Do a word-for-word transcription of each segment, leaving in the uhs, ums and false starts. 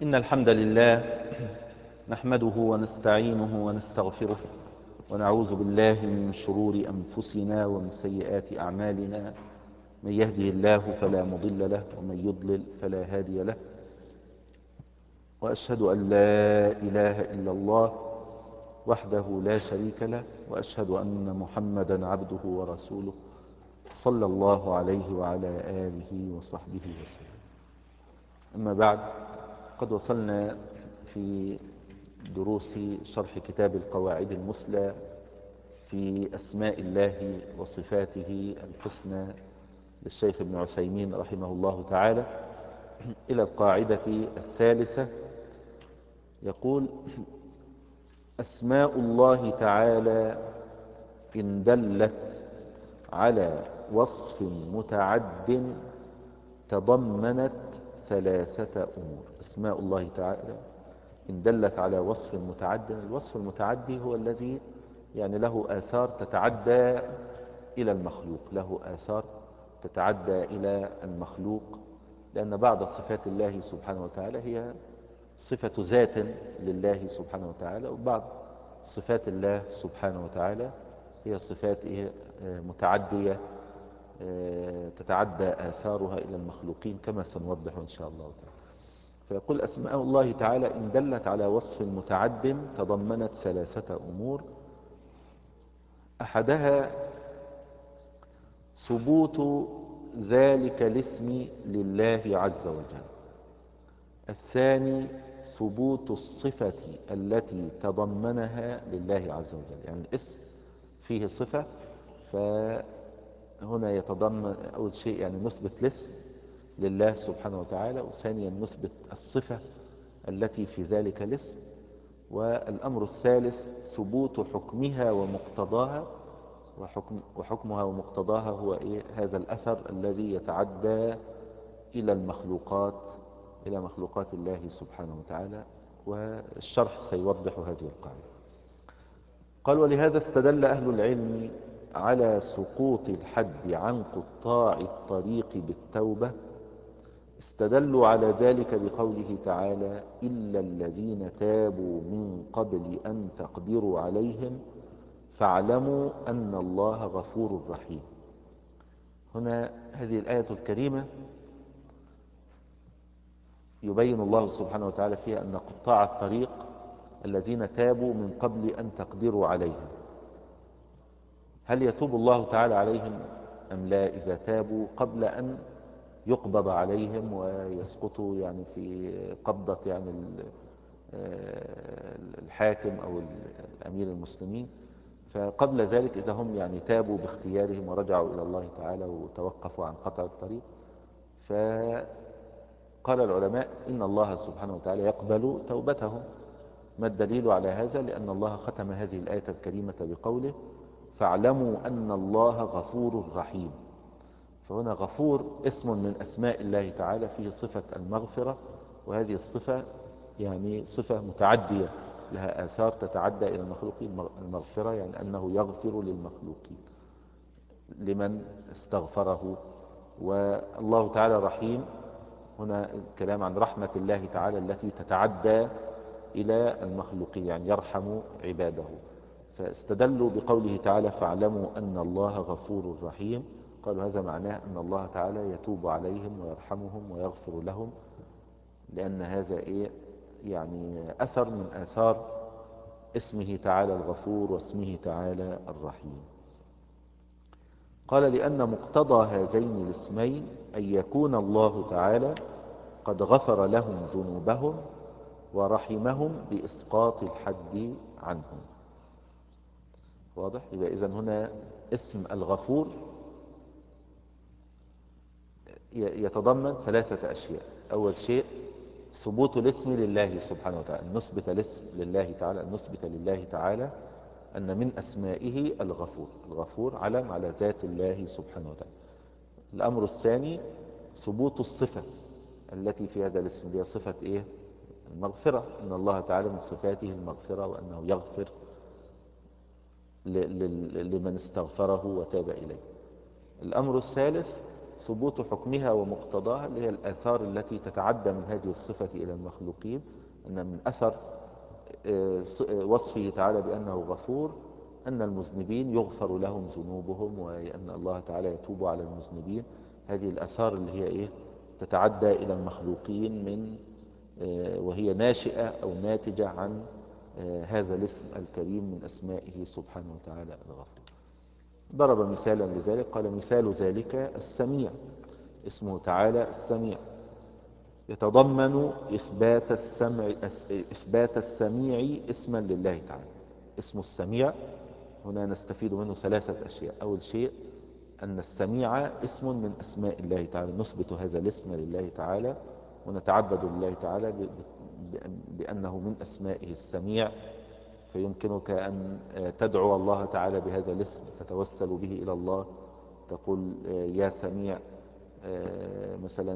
إن الحمد لله نحمده ونستعينه ونستغفره ونعوذ بالله من شرور أنفسنا ومن سيئات أعمالنا. من يهده الله فلا مضل له ومن يضلل فلا هادي له، وأشهد أن لا إله إلا الله وحده لا شريك له، وأشهد أن محمدا عبده ورسوله صلى الله عليه وعلى آله وصحبه وسلم. أما بعد، قد وصلنا في دروس شرح كتاب القواعد المثلى في أسماء الله وصفاته الحسنى للشيخ ابن عثيمين رحمه الله تعالى إلى القاعدة الثالثة. يقول: أسماء الله تعالى إن دلت على وصف متعد تضمنت ثلاثة أمور. أسماء الله تعالى إن دلت على وصف متعد، الوصف المتعدي هو الذي يعني له آثار تتعدى إلى المخلوق، له آثار تتعدى إلى المخلوق، لأن بعض صفات الله سبحانه وتعالى هي صفة ذات لله سبحانه وتعالى، وبعض صفات الله سبحانه وتعالى هي صفات متعدية تتعدى آثارها إلى المخلوقين كما سنوضح إن شاء الله تعالى. فيقول: أسماء الله تعالى إن دلت على وصف متعد تضمنت ثلاثة أمور. أحدها ثبوت ذلك الاسم لله عز وجل. الثاني ثبوت الصفة التي تضمنها لله عز وجل، يعني الاسم فيه صفة، فهنا يتضمن أول شيء يعني نثبت الاسم لله سبحانه وتعالى، وثانيا نثبت الصفة التي في ذلك الاسم، والأمر الثالث ثبوت حكمها ومقتضاها، وحكم وحكمها ومقتضاها هو إيه؟ هذا الأثر الذي يتعدى إلى المخلوقات، إلى مخلوقات الله سبحانه وتعالى، والشرح سيوضح هذه القاعدة. قال: ولهذا استدل أهل العلم على سقوط الحد عن قطاع الطريق بالتوبة. استدلوا على ذلك بقوله تعالى: إلا الذين تابوا من قبل أن تقدروا عليهم فاعلموا أن الله غفور رحيم. هنا هذه الآية الكريمة يبين الله سبحانه وتعالى فيها أن قطاع الطريق الذين تابوا من قبل أن تقدروا عليهم، هل يتوب الله تعالى عليهم أم لا إذا تابوا قبل أن يقبض عليهم ويسقطوا يعني في قبضة يعني الحاكم أو الأمير المسلمين؟ فقبل ذلك إذا هم يعني تابوا باختيارهم ورجعوا إلى الله تعالى وتوقفوا عن قطع الطريق، فقال العلماء إن الله سبحانه وتعالى يقبل توبتهم. ما الدليل على هذا؟ لأن الله ختم هذه الآية الكريمة بقوله: فاعلموا أن الله غفور رحيم. فهنا غفور اسم من أسماء الله تعالى فيه صفة المغفرة، وهذه الصفة يعني صفة متعدية لها آثار تتعدى إلى المخلوقين. المغفرة يعني أنه يغفر للمخلوقين لمن استغفره. والله تعالى رحيم، هنا الكلام عن رحمة الله تعالى التي تتعدى إلى المخلوقين، يعني يرحم عباده. فاستدلوا بقوله تعالى: فاعلموا أن الله غفور رحيم. قالوا هذا معناه أن الله تعالى يتوب عليهم ويرحمهم ويغفر لهم، لأن هذا إيه؟ يعني أثر من آثار اسمه تعالى الغفور واسمه تعالى الرحيم. قال: لأن مقتضى هذين الاسمين أن يكون الله تعالى قد غفر لهم ذنوبهم ورحمهم بإسقاط الحد عنهم. واضح؟ يبقى إذن هنا اسم الغفور يتضمن ثلاثة أشياء. أول شيء ثبوت الاسم لله سبحانه وتعالى، أن نثبت الاسم لله تعالى، أن نثبت لله تعالى أن من أسمائه الغفور. الغفور علم على ذات الله سبحانه وتعالى. الأمر الثاني ثبوت الصفة التي في هذا الاسم، هي صفة إيه؟ المغفرة، أن الله تعالى من صفاته المغفرة وأنه يغفر لمن استغفره وتاب إليه. الأمر الثالث ثبوت حكمها ومقتضاها، اللي هي الآثار التي تتعدى من هذه الصفة إلى المخلوقين، أن من أثر وصفه تعالى بأنه غفور أن المذنبين يغفر لهم ذنوبهم، وأن الله تعالى يتوب على المذنبين. هذه الآثار اللي هي إيه تتعدى إلى المخلوقين، من وهي ناشئة أو ناتجة عن هذا الاسم الكريم من أسمائه سبحانه وتعالى الغفور. ضرب مثالا لذلك، قال مثال ذلك السميع، اسمه تعالى السميع يتضمن إثبات السمع إثبات السميع اسما لله تعالى. اسم السميع هنا نستفيد منه ثلاثة أشياء. أول شيء أن السميع اسم من أسماء الله تعالى، نثبت هذا الاسم لله تعالى ونتعبد لله تعالى بأنه من أسمائه السميع. فيمكنك أن تدعو الله تعالى بهذا الاسم، تتوسل به إلى الله، تقول يا سميع مثلا،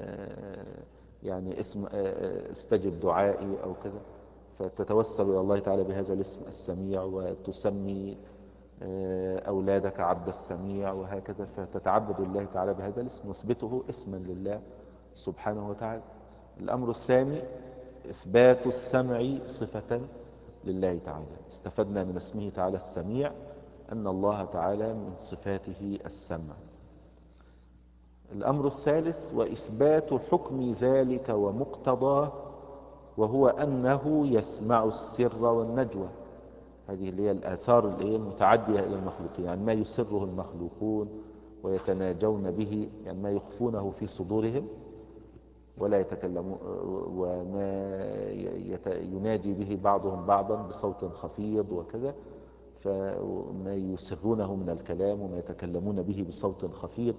يعني اسم استجب دعائي أو كذا، فتتوسل إلى الله تعالى بهذا الاسم السميع، وتسمي أولادك عبد السميع وهكذا، فتتعبد الله تعالى بهذا الاسم، نثبته اسما لله سبحانه وتعالى. الأمر الثاني إثبات السمع صفة لله تعالى. استفدنا من اسمه تعالى السميع أن الله تعالى من صفاته السمع. الأمر الثالث وإثبات حكم ذلك ومقتضاه، وهو أنه يسمع السر والنجوى. هذه اللي هي الآثار اللي هي المتعدية إلى المخلوقين، يعني ما يسره المخلوقون ويتناجون به، يعني ما يخفونه في صدورهم ولا يتكلمون، وما يناجي به بعضهم بعضا بصوت خفيض وكذا، فما يسرونه من الكلام وما يتكلمون به بصوت خفيض،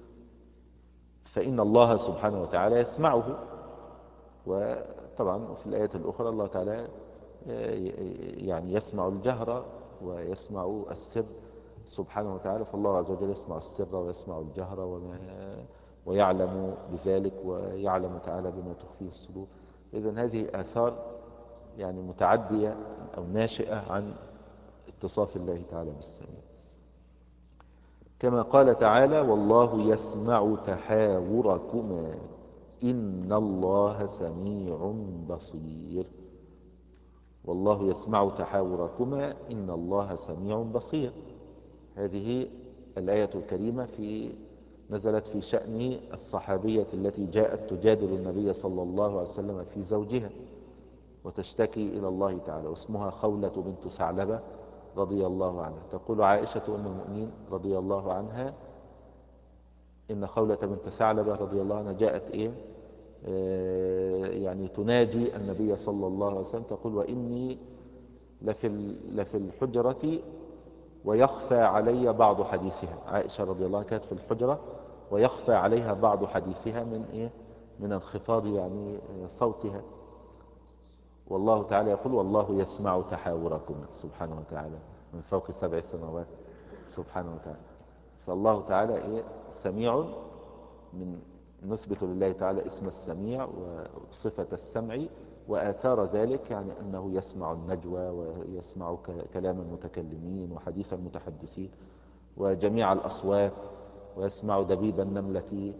فإن الله سبحانه وتعالى يسمعه. وطبعا في الآية الأخرى الله تعالى يعني يسمع الجهر ويسمع السر سبحانه وتعالى، فالله عز وجل يسمع السر ويسمع الجهر وما ويعلم بذلك، ويعلم تعالى بما تخفيه الصدور. إذن هذه آثار يعني متعدية أو ناشئة عن اتصاف الله تعالى بالسميع. كما قال تعالى والله يسمع تحاوركما إن الله سميع بصير. والله يسمع تحاوركما إن الله سميع بصير. هذه الآية الكريمة في نزلت في شأن الصحابية التي جاءت تجادل النبي صلى الله عليه وسلم في زوجها وتشتكي إلى الله تعالى، واسمها خولة بنت ثعلبة رضي الله عنها. تقول عائشة أم المؤمنين رضي الله عنها إن خولة بنت ثعلبة رضي الله عنها جاءت إيه آه يعني تناجي النبي صلى الله عليه وسلم، تقول وإني لفي, لفي الحجرة ويخفى علي بعض حديثها. عائشة رضي الله عنها كانت في الحجرة ويخفى عليها بعض حديثها من إيه من انخفاض يعني صوتها. والله تعالى يقول والله يسمع تحاوركم سبحانه وتعالى من فوق سبع سماوات سبحانه وتعالى. فالله تعالى إيه سميع، من نثبت لله تعالى اسم السميع وصفة السمع، وآثار ذلك يعني أنه يسمع النجوى ويسمع كلام المتكلمين وحديث المتحدثين وجميع الأصوات، ويسمع دبيب النملة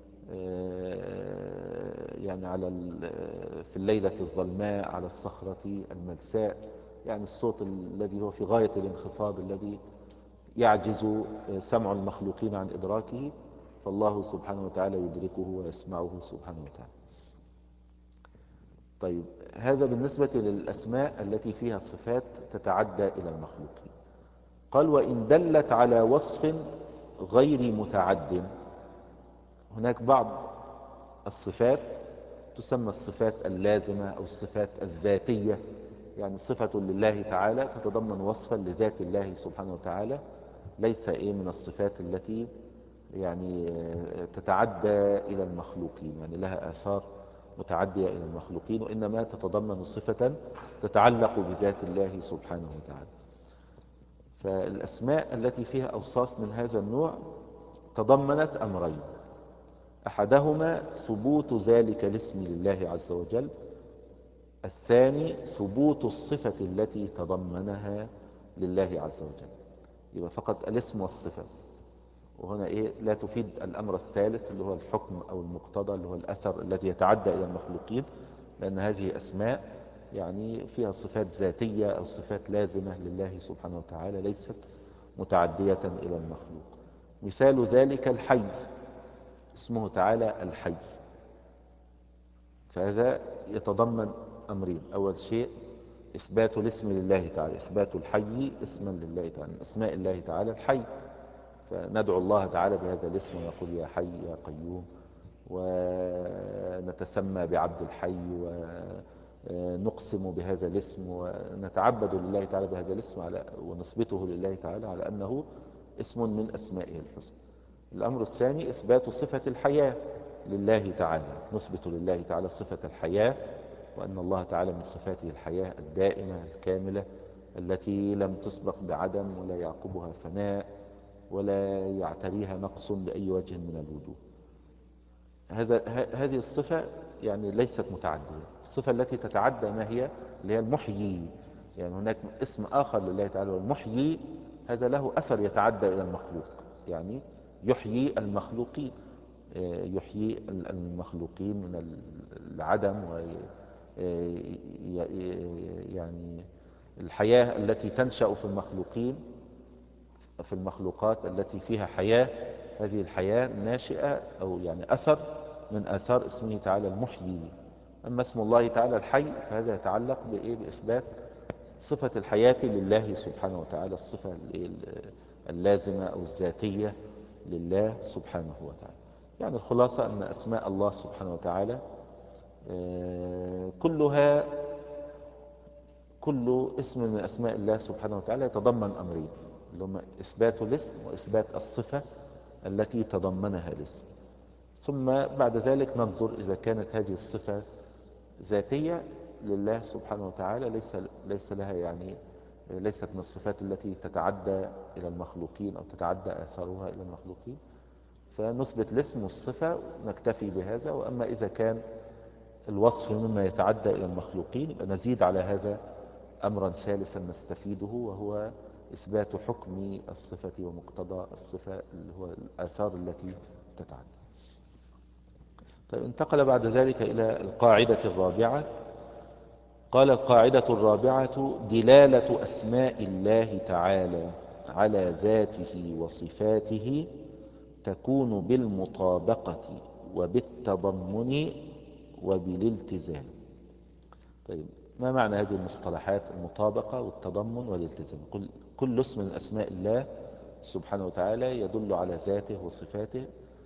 يعني على في الليلة الظلماء على الصخرة الملساء، يعني الصوت الذي هو في غاية الانخفاض الذي يعجز سمع المخلوقين عن إدراكه، فالله سبحانه وتعالى يدركه ويسمعه سبحانه وتعالى. طيب هذا بالنسبة للأسماء التي فيها صفات تتعدى إلى المخلوقين. قال وإن دلت على وصف غير متعد. هناك بعض الصفات تسمى الصفات اللازمة أو الصفات الذاتية، يعني صفة لله تعالى تتضمن وصفا لذات الله سبحانه وتعالى، ليس إيه من الصفات التي يعني تتعدى إلى المخلوقين، يعني لها آثار متعدية إلى المخلوقين، وإنما تتضمن صفة تتعلق بذات الله سبحانه وتعالى. فالأسماء التي فيها أوصاف من هذا النوع تضمنت أمرين: أحدهما ثبوت ذلك الاسم لله عز وجل، الثاني ثبوت الصفة التي تضمنها لله عز وجل. يبقى فقط الاسم والصفة. وهنا إيه لا تفيد الأمر الثالث اللي هو الحكم أو المقتضى اللي هو الأثر الذي يتعدى إلى المخلوقين، لأن هذه أسماء يعني فيها صفات ذاتية أو صفات لازمة لله سبحانه وتعالى ليست متعدية إلى المخلوق. مثال ذلك الحي، اسمه تعالى الحي، فهذا يتضمن أمرين. أول شيء إثبات الاسم لله تعالى، إثبات الحي اسما لله تعالى، اسماء الله تعالى الحي، فندعو الله تعالى بهذا الاسم ونقول يا حي يا قيوم، ونتسمى بعبد الحي، ونقسم بهذا الاسم، ونتعبد لله تعالى بهذا الاسم على ونثبته لله تعالى على أنه اسم من أسمائه الحسنى. الأمر الثاني إثبات صفة الحياة لله تعالى، نثبت لله تعالى صفة الحياة، وأن الله تعالى من صفاته الحياة الدائمة الكاملة التي لم تسبق بعدم ولا يعقبها فناء ولا يعتريها نقص بأي وجه من الوجوه. هذا هذه الصفة يعني ليست متعدية. الصفة التي تتعدى ما هي؟ اللي هي المحيي. يعني هناك اسم آخر لله تعالى والمحيي، هذا له أثر يتعدى إلى المخلوق، يعني يحيي المخلوقين، يحيي المخلوقين من العدم، و يعني الحياة التي تنشأ في المخلوقين في المخلوقات التي فيها حياة، هذه الحياة ناشئة أو يعني أثر من آثار اسمه تعالى المحيي. أما اسم الله تعالى الحي فهذا يتعلق بإيه؟ بإثبات صفة الحياة لله سبحانه وتعالى، الصفة اللازمة أو الذاتية لله سبحانه وتعالى. يعني الخلاصة أن أسماء الله سبحانه وتعالى كلها كل اسم من أسماء الله سبحانه وتعالى يتضمن أمرين، اللي هم إثبات الاسم وإثبات الصفة التي تضمنها الاسم. ثم بعد ذلك ننظر إذا كانت هذه الصفة ذاتية لله سبحانه وتعالى، ليس, ليس لها يعني ليست من الصفات التي تتعدى إلى المخلوقين أو تتعدى آثارها إلى المخلوقين، فنثبت الاسم والصفة ونكتفي بهذا. وأما إذا كان الوصف مما يتعدى إلى المخلوقين يبقى نزيد على هذا أمرا ثالثا نستفيده، وهو إثبات حكم الصفة ومقتضى الصفة اللي هو الآثار التي تتعدى. طيب، انتقل بعد ذلك إلى القاعدة الرابعة. قال القاعدة الرابعة: دلالة أسماء الله تعالى على ذاته وصفاته تكون بالمطابقة وبالتضمن وبالالتزام. طيب، ما معنى هذه المصطلحات؟ المطابقة والتضمن والالتزام. كل, كل اسم من أسماء الله سبحانه وتعالى يدل على ذاته وصفاته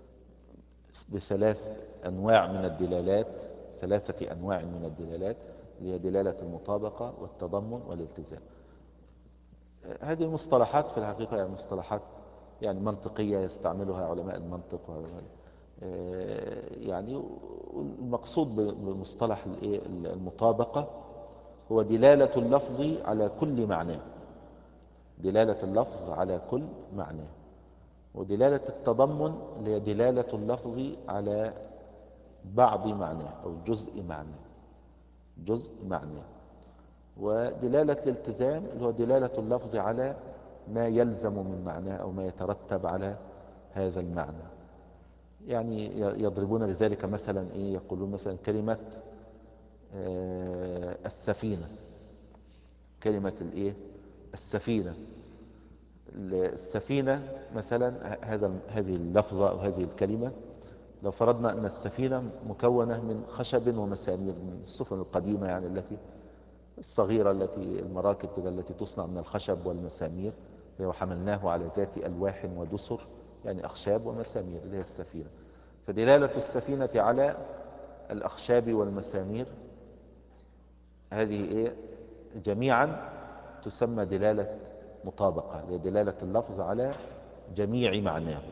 بثلاث أنواع من الدلالات، ثلاثة أنواع من الدلالات، اللي هي دلالة المطابقة والتضمن والالتزام. هذه المصطلحات في الحقيقة يعني مصطلحات يعني منطقية يستعملها علماء المنطق وعلماء يعني. المقصود بمصطلح المطابقة هو دلالة اللفظ على كل معنى، دلالة اللفظ على كل معنى. ودلالة التضمن اللي هي دلالة اللفظ على بعض معنى أو جزء معنى، جزء معنى. ودلالة الالتزام اللي هو دلالة اللفظ على ما يلزم من معناه أو ما يترتب على هذا المعنى. يعني يضربون لذلك مثلا إيه، يقولون مثلا كلمة آه السفينة، كلمة الإيه السفينة السفينة مثلا، هذا هذه اللفظة أو هذه الكلمة، لو فرضنا أن السفينة مكونة من خشب ومسامير، من السفن القديمة يعني التي الصغيرة التي المراكب كده التي تصنع من الخشب والمسامير، وحملناه على ذات ألواح ودسر، يعني أخشاب ومسامير اللي هي السفينة. فدلالة السفينة على الأخشاب والمسامير هذه إيه جميعا تسمى دلالة مطابقة، لدلالة اللفظ على جميع معناه.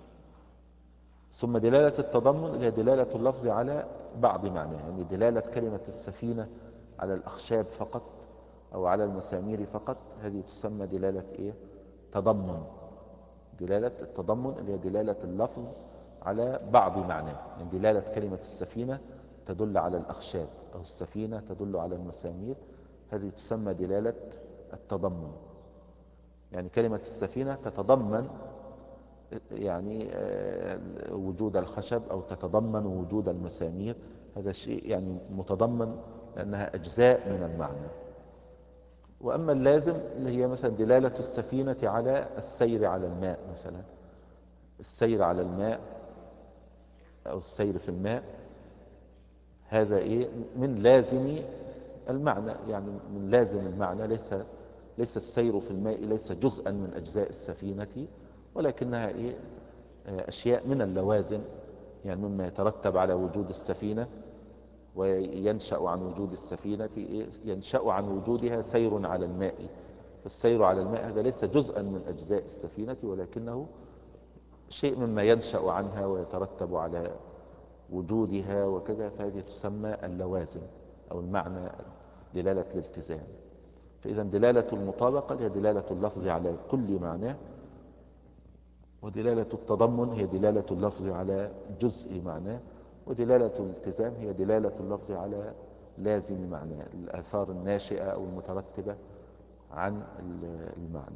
ثم دلالة التضمن اللي هي دلالة اللفظ على بعض معناه، يعني دلالة كلمة السفينة على الأخشاب فقط أو على المسامير فقط، هذه تسمى دلالة إيه تضمن. دلالة التضمن اللي هي دلالة اللفظ على بعض معناه، يعني دلالة كلمة السفينة تدل على الأخشاب أو السفينة تدل على المسامير، هذه تسمى دلالة التضمن. يعني كلمة السفينة تتضمن يعني آه، وجود الخشب أو تتضمن وجود المسامير، هذا شيء يعني متضمن لأنها أجزاء من المعنى. وأما اللازم اللي هي مثلا دلالة السفينة على السير على الماء، مثلا السير على الماء أو السير في الماء، هذا إيه من لازم المعنى، يعني من لازم المعنى. ليس ليس السير في الماء ليس جزءا من أجزاء السفينة، ولكنها إيه أشياء من اللوازم، يعني مما يترتب على وجود السفينة وينشأ عن وجود السفينة، إيه؟ ينشأ عن وجودها سير على الماء. فالسير على الماء هذا ليس جزءا من أجزاء السفينة، ولكنه شيء مما ينشأ عنها ويترتب على وجودها وكذا، فهذه تسمى اللوازم أو المعنى، دلالة الالتزام. فإذا دلالة المطابقة هي دلالة اللفظ على كل معناه، ودلالة التضمن هي دلالة اللفظ على جزء معناه، ودلالة الالتزام هي دلالة اللفظ على لازم معناه، الآثار الناشئة أو المترتبة عن المعنى.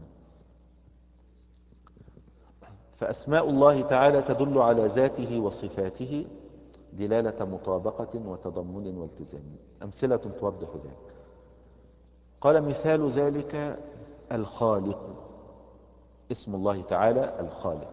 فأسماء الله تعالى تدل على ذاته وصفاته دلالة مطابقة وتضمن والتزام. أمثلة توضح ذلك: قال مثال ذلك الخالق، اسم الله تعالى الخالق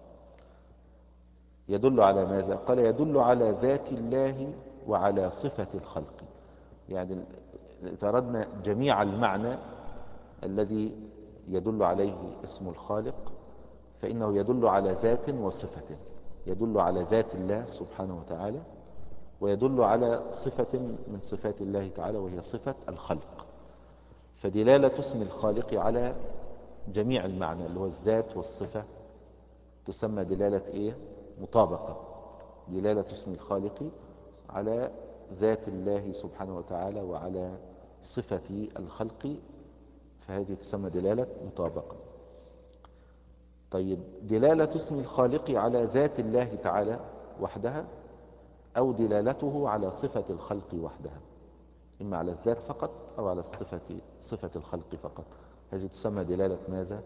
يدل على ماذا؟ قال يدل على ذات الله وعلى صفة الخلق. يعني إذا أردنا جميع المعنى الذي يدل عليه اسم الخالق فإنه يدل على ذات وصفة، يدل على ذات الله سبحانه وتعالى، ويدل على صفة من صفات الله تعالى وهي صفة الخلق. فدلالة اسم الخالق على جميع المعنى اللي هو الذات والصفة تسمى دلالة إيه؟ مطابقة. دلالة اسم الخالق على ذات الله سبحانه وتعالى وعلى صفة الخلق، فهذه تسمى دلالة مطابقة. طيب، دلالة اسم الخالق على ذات الله تعالى وحدها أو دلالته على صفة الخلق وحدها، إما على الذات فقط أو على الصفة صفة الخلق فقط، هذه تسمى دلالة ماذا؟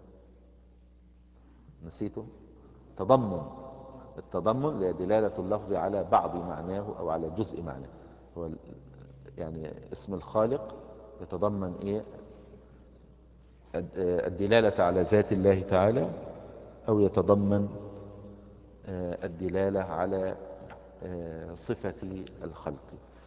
نسيتم؟ تضمن. التضمن هي دلالة اللفظ على بعض معناه أو على جزء معناه. هو يعني اسم الخالق يتضمن إيه؟ الدلالة على ذات الله تعالى، أو يتضمن الدلالة على صفة الخلق.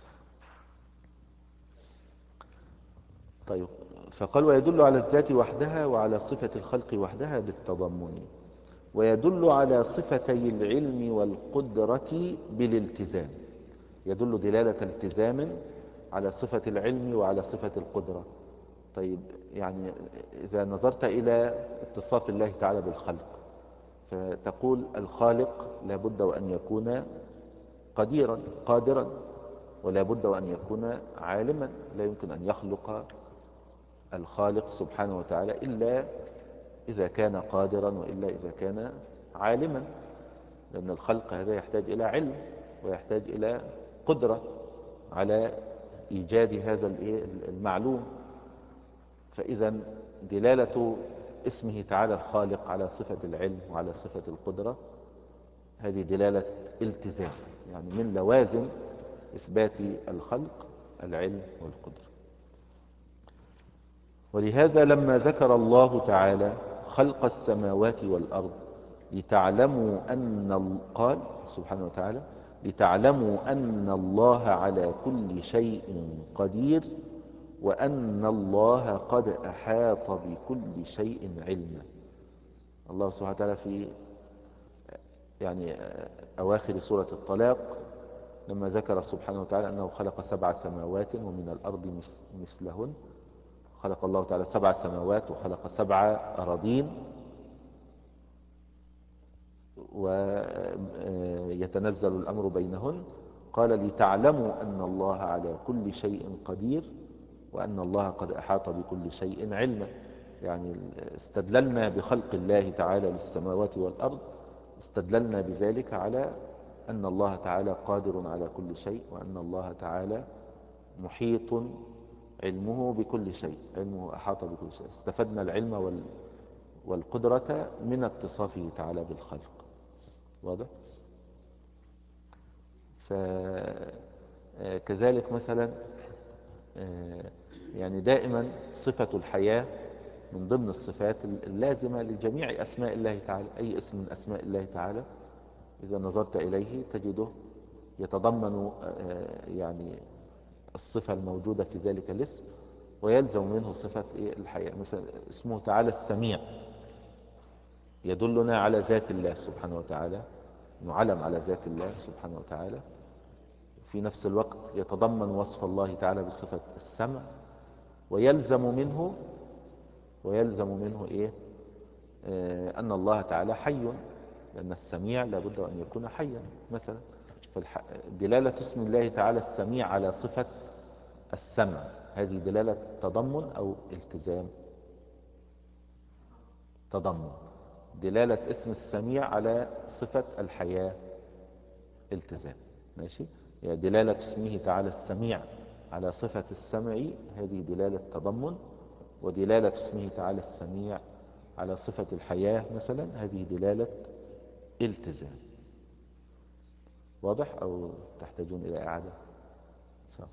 طيب، فقال ويدل على الذات وحدها وعلى صفة الخلق وحدها بالتضمن، ويدل على صفتي العلم والقدرة بالالتزام. يدل دلالة التزام على صفة العلم وعلى صفة القدرة. طيب، يعني إذا نظرت إلى اتصاف الله تعالى بالخلق فتقول الخالق لابد وأن يكون قديرا قادرا، ولا بد وأن يكون عالما. لا يمكن أن يخلق الخالق سبحانه وتعالى إلا إذا كان قادرا وإلا إذا كان عالما، لأن الخلق هذا يحتاج إلى علم ويحتاج إلى قدرة على إيجاد هذا المعلوم. فإذا دلالة اسمه تعالى الخالق على صفة العلم وعلى صفة القدرة هذه دلالة التزام، يعني من لوازم إثبات الخلق العلم والقدرة. ولهذا لما ذكر الله تعالى خلق السماوات والأرض لتعلموا أن قال سبحانه وتعالى لتعلموا أن الله على كل شيء قدير وأن الله قد أحاط بكل شيء علما. الله سبحانه وتعالى في يعني أواخر سورة الطلاق لما ذكر سبحانه وتعالى أنه خلق سبع سماوات ومن الأرض مثلهن، خلق الله تعالى سبع سماوات وخلق سبع أراضين ويتنزل الأمر بينهن، قال لتعلموا أن الله على كل شيء قدير وأن الله قد أحاط بكل شيء علما. يعني استدللنا بخلق الله تعالى للسماوات والأرض، استدللنا بذلك على أن الله تعالى قادر على كل شيء وأن الله تعالى محيط علمه بكل شيء، علمه أحاط بكل شيء. استفدنا العلم والقدرة من اتصافه تعالى بالخلق. واضح؟ فكذلك مثلا يعني دائما صفة الحياة من ضمن الصفات اللازمة لجميع أسماء الله تعالى. أي اسم من أسماء الله تعالى إذا نظرت إليه تجده يتضمن يعني الصفة الموجودة في ذلك الاسم، ويلزم منه صفة الحياة. مثلا اسمه تعالى السميع يدلنا على ذات الله سبحانه وتعالى، نعلم على ذات الله سبحانه وتعالى. في نفس الوقت يتضمن وصف الله تعالى بصفة السمع، ويلزم منه ويلزم منه إيه؟ آه أن الله تعالى حي، لأن السميع لابد أن يكون حيا مثلا. فدلالة اسم الله تعالى السميع على صفة السمع هذه دلالة تضمن أو التزام؟ تضمن. دلالة اسم السميع على صفة الحياة التزام. ماشي؟ يعني دلالة اسمه تعالى السميع على صفة السمع هذه دلالة تضمن، ودلالة اسمه تعالى السميع على صفة الحياة مثلا هذه دلالة التزام. واضح أو تحتاجون إلى إعادة؟ صح.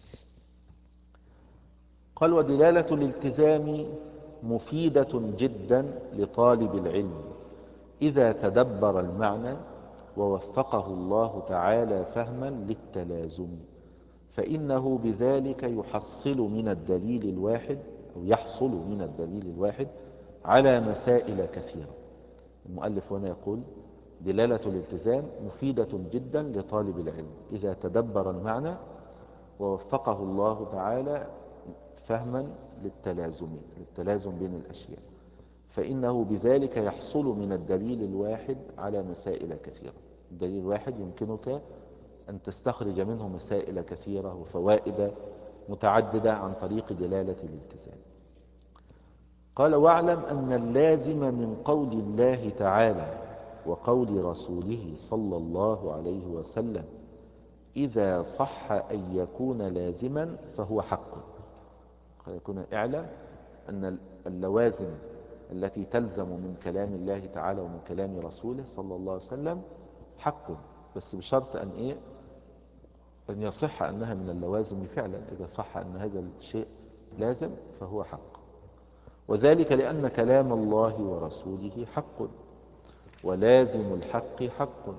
قال ودلالة الالتزام مفيدة جدا لطالب العلم إذا تدبر المعنى ووفقه الله تعالى فهما للتلازم، فإنه بذلك يحصل من الدليل الواحد أو يحصل من الدليل الواحد على مسائل كثيرة. المؤلف هنا يقول دلالة الالتزام مفيدة جدا لطالب العلم إذا تدبر المعنى ووفقه الله تعالى فهما للتلازم للتلازم بين الأشياء، فإنه بذلك يحصل من الدليل الواحد على مسائل كثيرة. الدليل الواحد يمكنك أن تستخرج منه مسائل كثيرة وفوائد متعددة عن طريق دلالة الالتزام. قال واعلم أن اللازم من قول الله تعالى وقول رسوله صلى الله عليه وسلم إذا صح أن يكون لازما فهو حق. يكون اعلم أن اللوازم التي تلزم من كلام الله تعالى ومن كلام رسوله صلى الله عليه وسلم حق، بس بشرط أن إيه؟ أن يصح أنها من اللوازم فعلا. إذا صح أن هذا الشيء لازم فهو حق، وذلك لأن كلام الله ورسوله حق، ولازم الحق حق،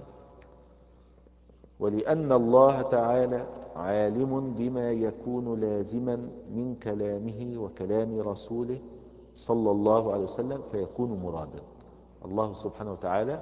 ولأن الله تعالى عالم بما يكون لازما من كلامه وكلام رسوله صلى الله عليه وسلم فيكون مرادا. الله سبحانه وتعالى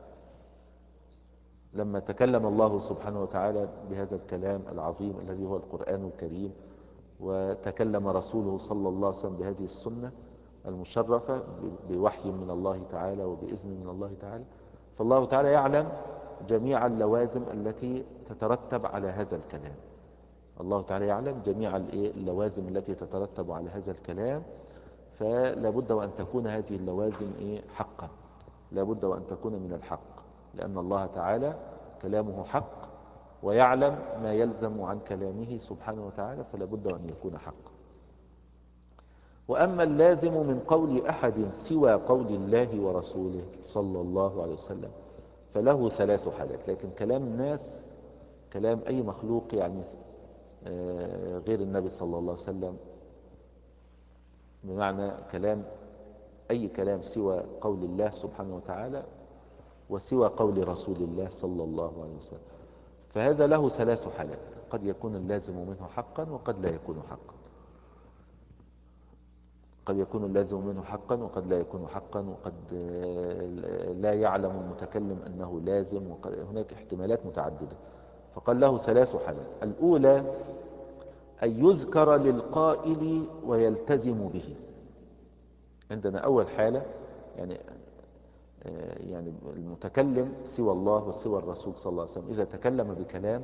لما تكلم الله سبحانه وتعالى بهذا الكلام العظيم الذي هو القرآن الكريم، وتكلم رسوله صلى الله عليه وسلم بهذه السنة المشرفة بوحي من الله تعالى وبإذن من الله تعالى، فالله تعالى يعلم جميع اللوازم التي تترتب على هذا الكلام. الله تعالى يعلم جميع اللوازم التي تترتب على هذا الكلام، فلا بد وأن تكون هذه اللوازم حقا، لا بد وأن تكون من الحق، لأن الله تعالى كلامه حق ويعلم ما يلزم عن كلامه سبحانه وتعالى، فلا بد وأن يكون حقا. وأما اللازم من قول أحد سوى قول الله ورسوله صلى الله عليه وسلم فله ثلاث حالات. لكن كلام الناس، كلام أي مخلوق يعني غير النبي صلى الله عليه وسلم، بمعنى كلام أي كلام سوى قول الله سبحانه وتعالى وسوى قول رسول الله صلى الله عليه وسلم، فهذا له ثلاث حالات: قد يكون اللازم منه حقا وقد لا يكون حقا، قد يكون اللازم منه حقا وقد لا يكون حقا، وقد لا يعلم المتكلم أنه لازم، هناك احتمالات متعددة. فقال له ثلاث حالات: الأولى أن يذكر للقائل ويلتزم به. عندنا أول حالة يعني يعني المتكلم سوى الله وسوى الرسول صلى الله عليه وسلم إذا تكلم بكلام،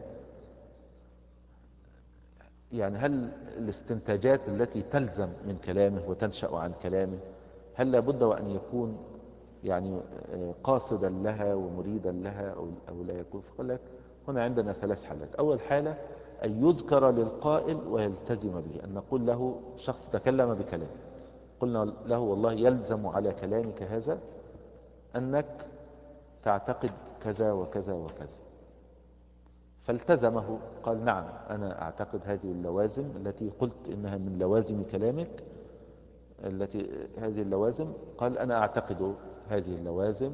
يعني هل الاستنتاجات التي تلزم من كلامه وتنشأ عن كلامه هل لابد وأن يكون يعني قاصدا لها ومريدا لها أو لا يكون؟ فقال لك هنا عندنا ثلاث حالات. أول حالة أن يذكر للقائل ويلتزم به، أن نقول له شخص تكلم بكلام قلنا له والله يلزم على كلامك هذا أنك تعتقد كذا وكذا وكذا، فالتزمه قال نعم أنا أعتقد هذه اللوازم التي قلت إنها من لوازم كلامك، التي هذه اللوازم، قال أنا أعتقد هذه اللوازم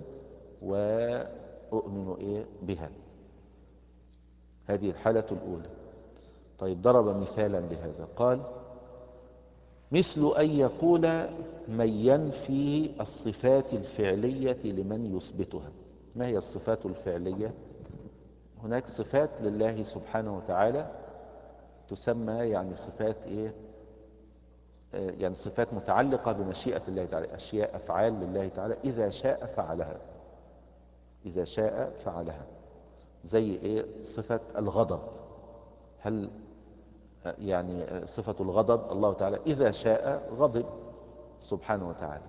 وأؤمن إيه بها. هذه الحالة الأولى. طيب ضرب مثالا لهذا قال مثل أن يقول من ينفي الصفات الفعلية لمن يثبتها. ما هي الصفات الفعلية؟ هناك صفات لله سبحانه وتعالى تسمى يعني صفات إيه؟ يعني صفات متعلقة بمشيئة الله تعالى، أشياء أفعال لله تعالى إذا شاء فعلها، إذا شاء فعلها. زي إيه؟ صفة الغضب. هل يعني صفة الغضب الله تعالى إذا شاء غضب سبحانه وتعالى،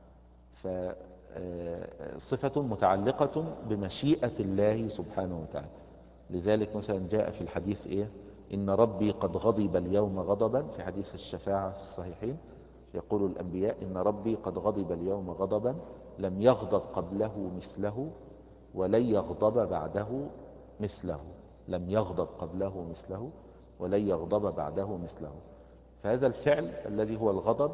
فصفة متعلقة بمشيئة الله سبحانه وتعالى. لذلك مثلا جاء في الحديث إيه؟ إن ربي قد غضب اليوم غضبا، في حديث الشفاعة في الصحيحين يقول الأنبياء إن ربي قد غضب اليوم غضبا لم يغضب قبله مثله ولن يغضب بعده مثله، لم يغضب قبله مثله ولن يغضب بعده مثله. فهذا الفعل الذي هو الغضب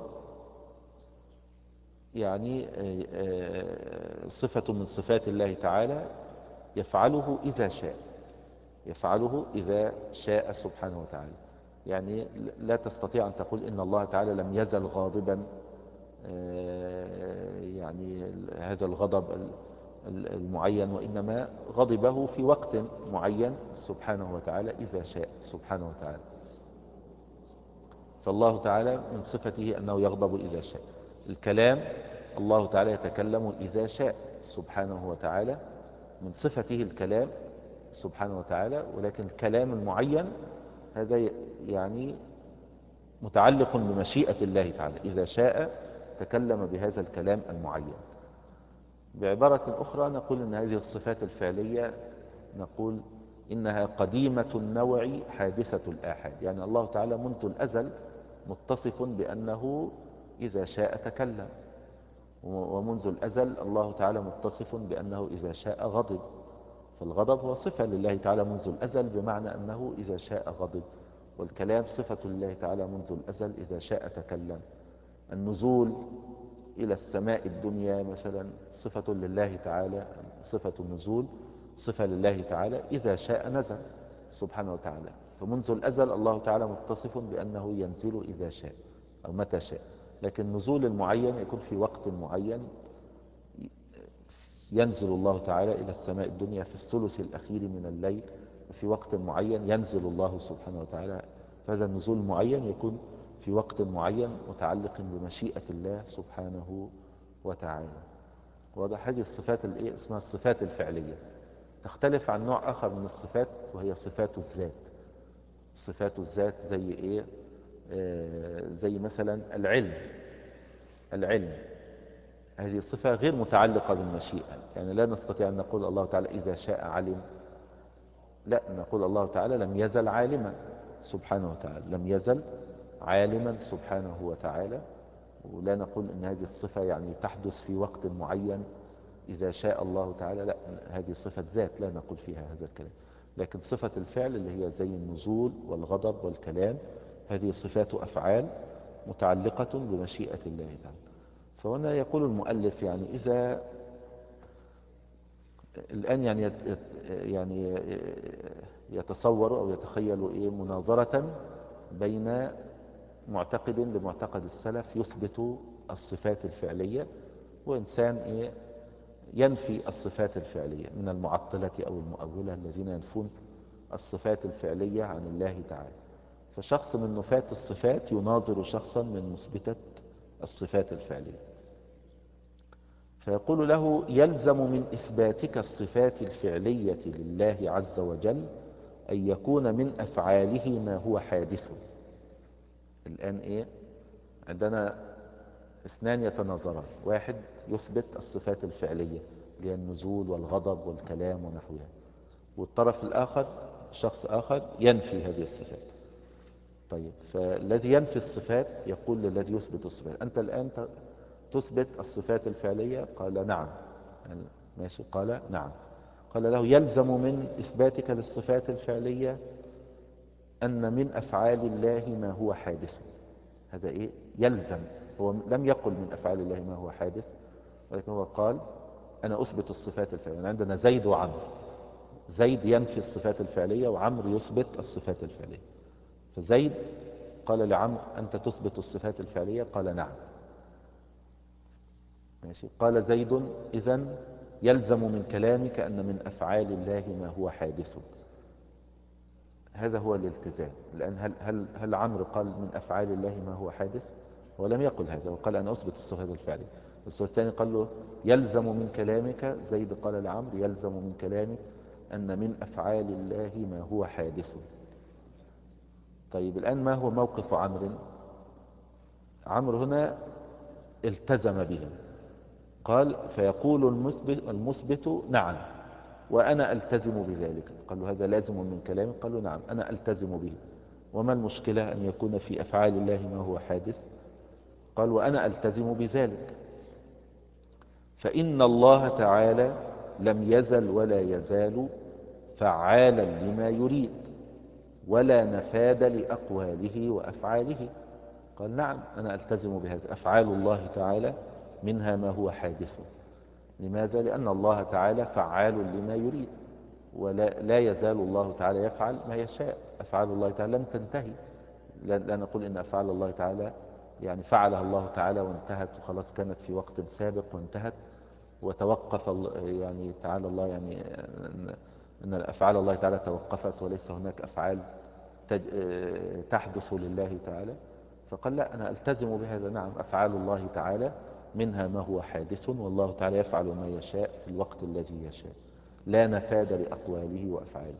يعني صفة من صفات الله تعالى يفعله إذا شاء، يفعله إذا شاء سبحانه وتعالى. يعني لا تستطيع أن تقول إن الله تعالى لم يزل غاضبا، يعني هذا الغضب المعين، وإنما غضبه في وقت معين سبحانه وتعالى إذا شاء سبحانه وتعالى. فالله تعالى من صفته أنه يغضب إذا شاء. الكلام الله تعالى يتكلم إذا شاء سبحانه وتعالى، من صفته الكلام سبحانه وتعالى، ولكن الكلام المعين هذا يعني متعلق بمشيئة الله تعالى، إذا شاء تكلم بهذا الكلام المعين. بعبارة أخرى نقول إن هذه الصفات الفعلية نقول إنها قديمة النوع حادثة الآحاد. يعني الله تعالى منذ الأزل متصف بأنه إذا شاء تكلم، ومنذ الأزل الله تعالى متصف بأنه إذا شاء غضب. فالغضب هو صفة لله تعالى منذ الأزل بمعنى أنه إذا شاء غضب، والكلام صفة لله تعالى منذ الأزل إذا شاء تكلم. النزول إلى السماء الدنيا مثلا صفة لله تعالى، صفة النزول صفة لله تعالى إذا شاء نزل سبحانه وتعالى. فمنذ الأزل الله تعالى متصف بأنه ينزل إذا شاء أو متى شاء، لكن النزول المعين يكون في وقت معين، ينزل الله تعالى إلى السماء الدنيا في الثلث الأخير من الليل، في وقت معين ينزل الله سبحانه وتعالى. فهذا النزول المعين يكون في وقت معين متعلق بمشيئة الله سبحانه وتعالى. واضح؟ هذه الصفات الايه اسمها الصفات الفعلية، تختلف عن نوع آخر من الصفات وهي صفات الذات. صفات الذات زي ايه؟ آه زي مثلا العلم. العلم هذه صفة غير متعلقة بالمشيئة، يعني لا نستطيع أن نقول الله تعالى إذا شاء علم، لا، نقول الله تعالى لم يزل عالما سبحانه وتعالى، لم يزل عالما سبحانه وتعالى. ولا نقول ان هذه الصفة يعني تحدث في وقت معين اذا شاء الله تعالى، لا، هذه صفة ذات لا نقول فيها هذا الكلام. لكن صفة الفعل اللي هي زي النزول والغضب والكلام هذه صفات افعال متعلقة بمشيئة الله تعالى. فهنا يقول المؤلف يعني اذا الان يعني يعني يتصور او يتخيل ايه مناظرة بين معتقد لمعتقد السلف يثبت الصفات الفعلية، وإنسان إيه ينفي الصفات الفعلية من المعطلة أو المؤولة الذين ينفون الصفات الفعلية عن الله تعالى. فشخص من نفاة الصفات يناظر شخصا من مثبتة الصفات الفعلية، فيقول له يلزم من إثباتك الصفات الفعلية لله عز وجل أن يكون من أفعاله ما هو حادث. الآن إيه عندنا اثنان يتناظران، واحد يثبت الصفات الفعلية اللي هي النزول والغضب والكلام ونحوها، والطرف الآخر شخص آخر ينفي هذه الصفات. طيب، فالذي ينفي الصفات يقول للذي يثبت الصفات: أنت الآن ت- تثبت الصفات الفعلية؟ قال نعم. يعني ماشي، قال نعم. قال له: يلزم من إثباتك للصفات الفعلية أن من أفعال الله ما هو حادث. هذا إيه؟ يلزم. هو لم يقل من أفعال الله ما هو حادث، ولكن هو قال: أنا أثبت الصفات الفعلية. يعني عندنا زيد وعمرو، زيد ينفي الصفات الفعلية وعمرو يثبت الصفات الفعلية. فزيد قال لعمرو: أنت تثبت الصفات الفعلية؟ قال نعم. ماشي. قال زيد: إذن يلزم من كلامك أن من أفعال الله ما هو حادث. هذا هو الالتزام. لأن هل, هل, هل عمرو قال من أفعال الله ما هو حادث؟ هو لم يقل هذا، وقال: أنا أثبت الصفات الفعلية. الصفات الثاني قال له: يلزم من كلامك، زيد قال لعمرو: يلزم من كلامك أن من أفعال الله ما هو حادث. طيب، الآن ما هو موقف عمرو؟ عمرو هنا التزم به. قال: فيقول المثبت, المثبت: نعم، وأنا ألتزم بذلك. قال له: هذا لازم من كلامي؟ قال له: نعم، أنا ألتزم به. وما المشكلة أن يكون في أفعال الله ما هو حادث؟ قال: وأنا ألتزم بذلك. فإن الله تعالى لم يزل ولا يزال فعالا لما يريد، ولا نفاد لأقواله وأفعاله. قال: نعم، أنا ألتزم بهذا. أفعال الله تعالى منها ما هو حادث. لماذا؟ لأن الله تعالى فعال لما يريد، ولا لا يزال الله تعالى يفعل ما يشاء. أفعال الله تعالى لم تنتهي. لا لا نقول إن أفعال الله تعالى يعني فعلها الله تعالى وانتهت وخلاص، كانت في وقت سابق وانتهت وتوقف يعني تعالى الله، يعني أن أفعال الله تعالى توقفت وليس هناك أفعال تحدث لله تعالى. فقال: لا، أنا ألتزم بهذا. نعم، أفعال الله تعالى منها ما هو حادث، والله تعالى يفعل ما يشاء في الوقت الذي يشاء، لا نفاد لأقواله وأفعاله.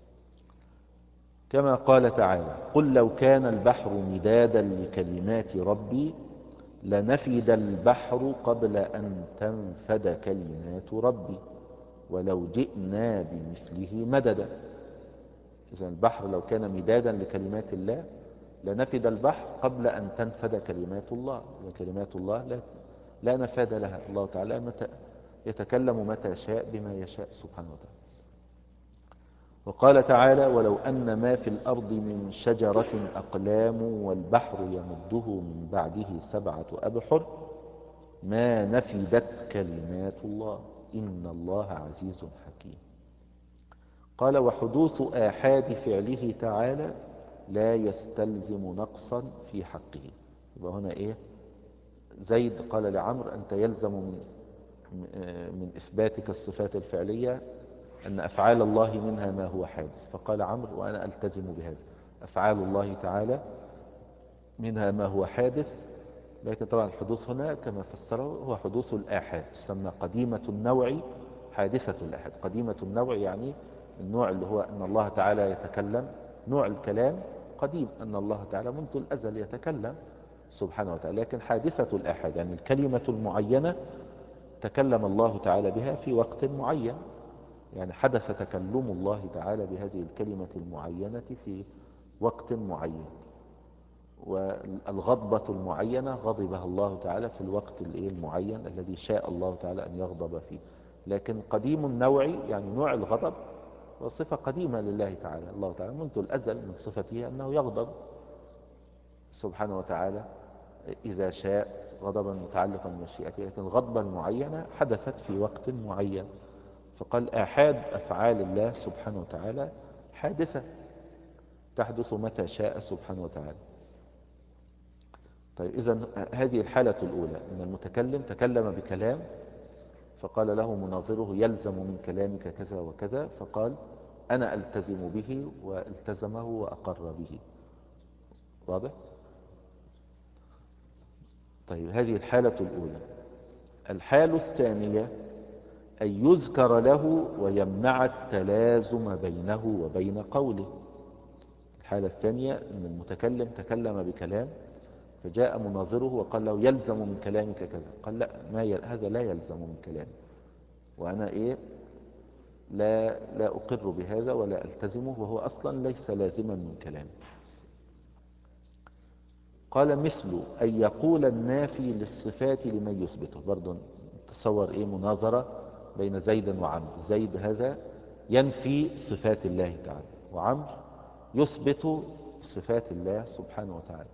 كما قال تعالى: قل لو كان البحر مدادا لكلمات ربي لنفد البحر قبل أن تنفد كلمات ربي ولو جئنا بمثله مددا. إذن البحر لو كان مدادا لكلمات الله لنفد البحر قبل أن تنفد كلمات الله. كلمات الله لا, لا نفاد لها. الله تعالى متى يتكلم متى شاء بما يشاء سبحانه وتعالى. وقال تعالى: ولو أن ما في الأرض من شجرة أقلام والبحر يمده من بعده سبعة أبحر ما نفدت كلمات الله إن الله عزيز حكيم. قال: وحدوث آحاد فعله تعالى لا يستلزم نقصا في حقه. يبقى هنا إيه؟ زيد قال لعمرو: أنت يلزم من, من إثباتك الصفات الفعلية أن أفعال الله منها ما هو حادث. فقال عمرو: وأنا ألتزم بهذا. أفعال الله تعالى منها ما هو حادث، لكن طبعا الحدوث هنا كما فسره هو حدوث الآحاد، تسمى قديمة النوع حادثة الآحاد. قديمة النوع يعني النوع اللي هو أن الله تعالى يتكلم، نوع الكلام قديم، أن الله تعالى منذ الأزل يتكلم سبحانه وتعالى. لكن حادثة الآحاد يعني الكلمة المعينة تكلم الله تعالى بها في وقت معين، يعني حدث تكلم الله تعالى بهذه الكلمة المعينة في وقت معين، والغضبة المعينة غضبها الله تعالى في الوقت المعين الذي شاء الله تعالى أن يغضب فيه. لكن قديم النوع يعني نوع الغضب وصفة قديمة لله تعالى. الله تعالى منذ الأزل من صفته أنه يغضب سبحانه وتعالى إذا شاء غضبا متعلقا بمشيئته، لكن الغضبة المعينة حدثت في وقت معين. فقال: آحاد أفعال الله سبحانه وتعالى حادثة تحدث متى شاء سبحانه وتعالى. طيب، إذن هذه الحالة الأولى أن المتكلم تكلم بكلام فقال له مناظره: يلزم من كلامك كذا وكذا، فقال: أنا ألتزم به، والتزمه وأقر به. واضح؟ طيب، هذه الحالة الأولى. الحالة الثانية أن يذكر له ويمنع التلازم بينه وبين قوله. الحالة الثانية أن المتكلم تكلم بكلام فجاء مناظره وقال له: يلزم من كلامك كذا. قال: لا، ما يل... هذا لا يلزم من كلامي، وأنا إيه لا, لا أقر بهذا ولا ألتزمه، وهو أصلا ليس لازما من كلامي. قال مثل أن يقول النافي للصفات لمن يثبته. برضو تصور إيه مناظرة بين زيد وعمرو. زيد هذا ينفي صفات الله تعالى، وعمرو يثبت صفات الله سبحانه وتعالى.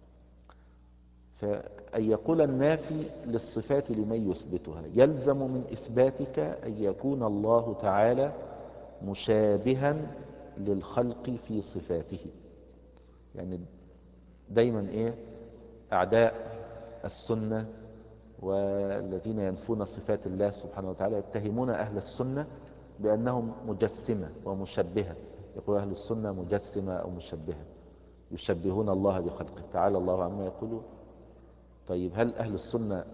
فأن يقول النافي للصفات لمن يثبتها يلزم من إثباتك أن يكون الله تعالى مشابها للخلق في صفاته. يعني دايما إيه أعداء السنة والذين ينفون صفات الله سبحانه وتعالى يتهمون أهل السنة بأنهم مجسمة ومشبهة. يقول أهل السنة مجسمة أو مشبهة، يشبهون الله بخلقه. تعالى الله عما يقولون. طيب هل أهل السنة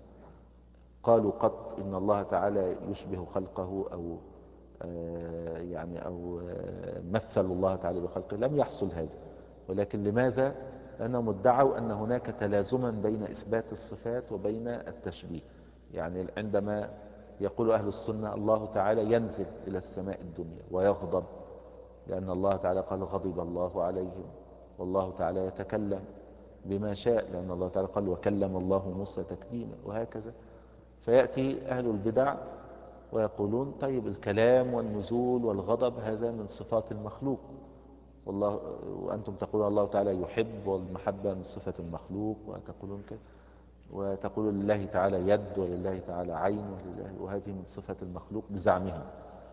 قالوا قط إن الله تعالى يشبه خلقه أو آه يعني أو آه مثلوا الله تعالى بخلقه؟ لم يحصل هذا. ولكن لماذا؟ لأنهم ادعوا أن هناك تلازما بين إثبات الصفات وبين التشبيه. يعني عندما يقول أهل السنة الله تعالى ينزل إلى السماء الدنيا ويغضب، لأن الله تعالى قال غضب الله عليهم، والله تعالى يتكلم بما شاء، لأن الله تعالى قال وكلم الله موسى تكليما، وهكذا. فيأتي أهل البدع ويقولون طيب الكلام والنزول والغضب هذا من صفات المخلوق، والله وأنتم تقولون الله تعالى يحب والمحبة من صفة المخلوق، وتقولون كذا، وتقولون لله تعالى يد ولله تعالى عين وهذه من صفة المخلوق بزعمهم.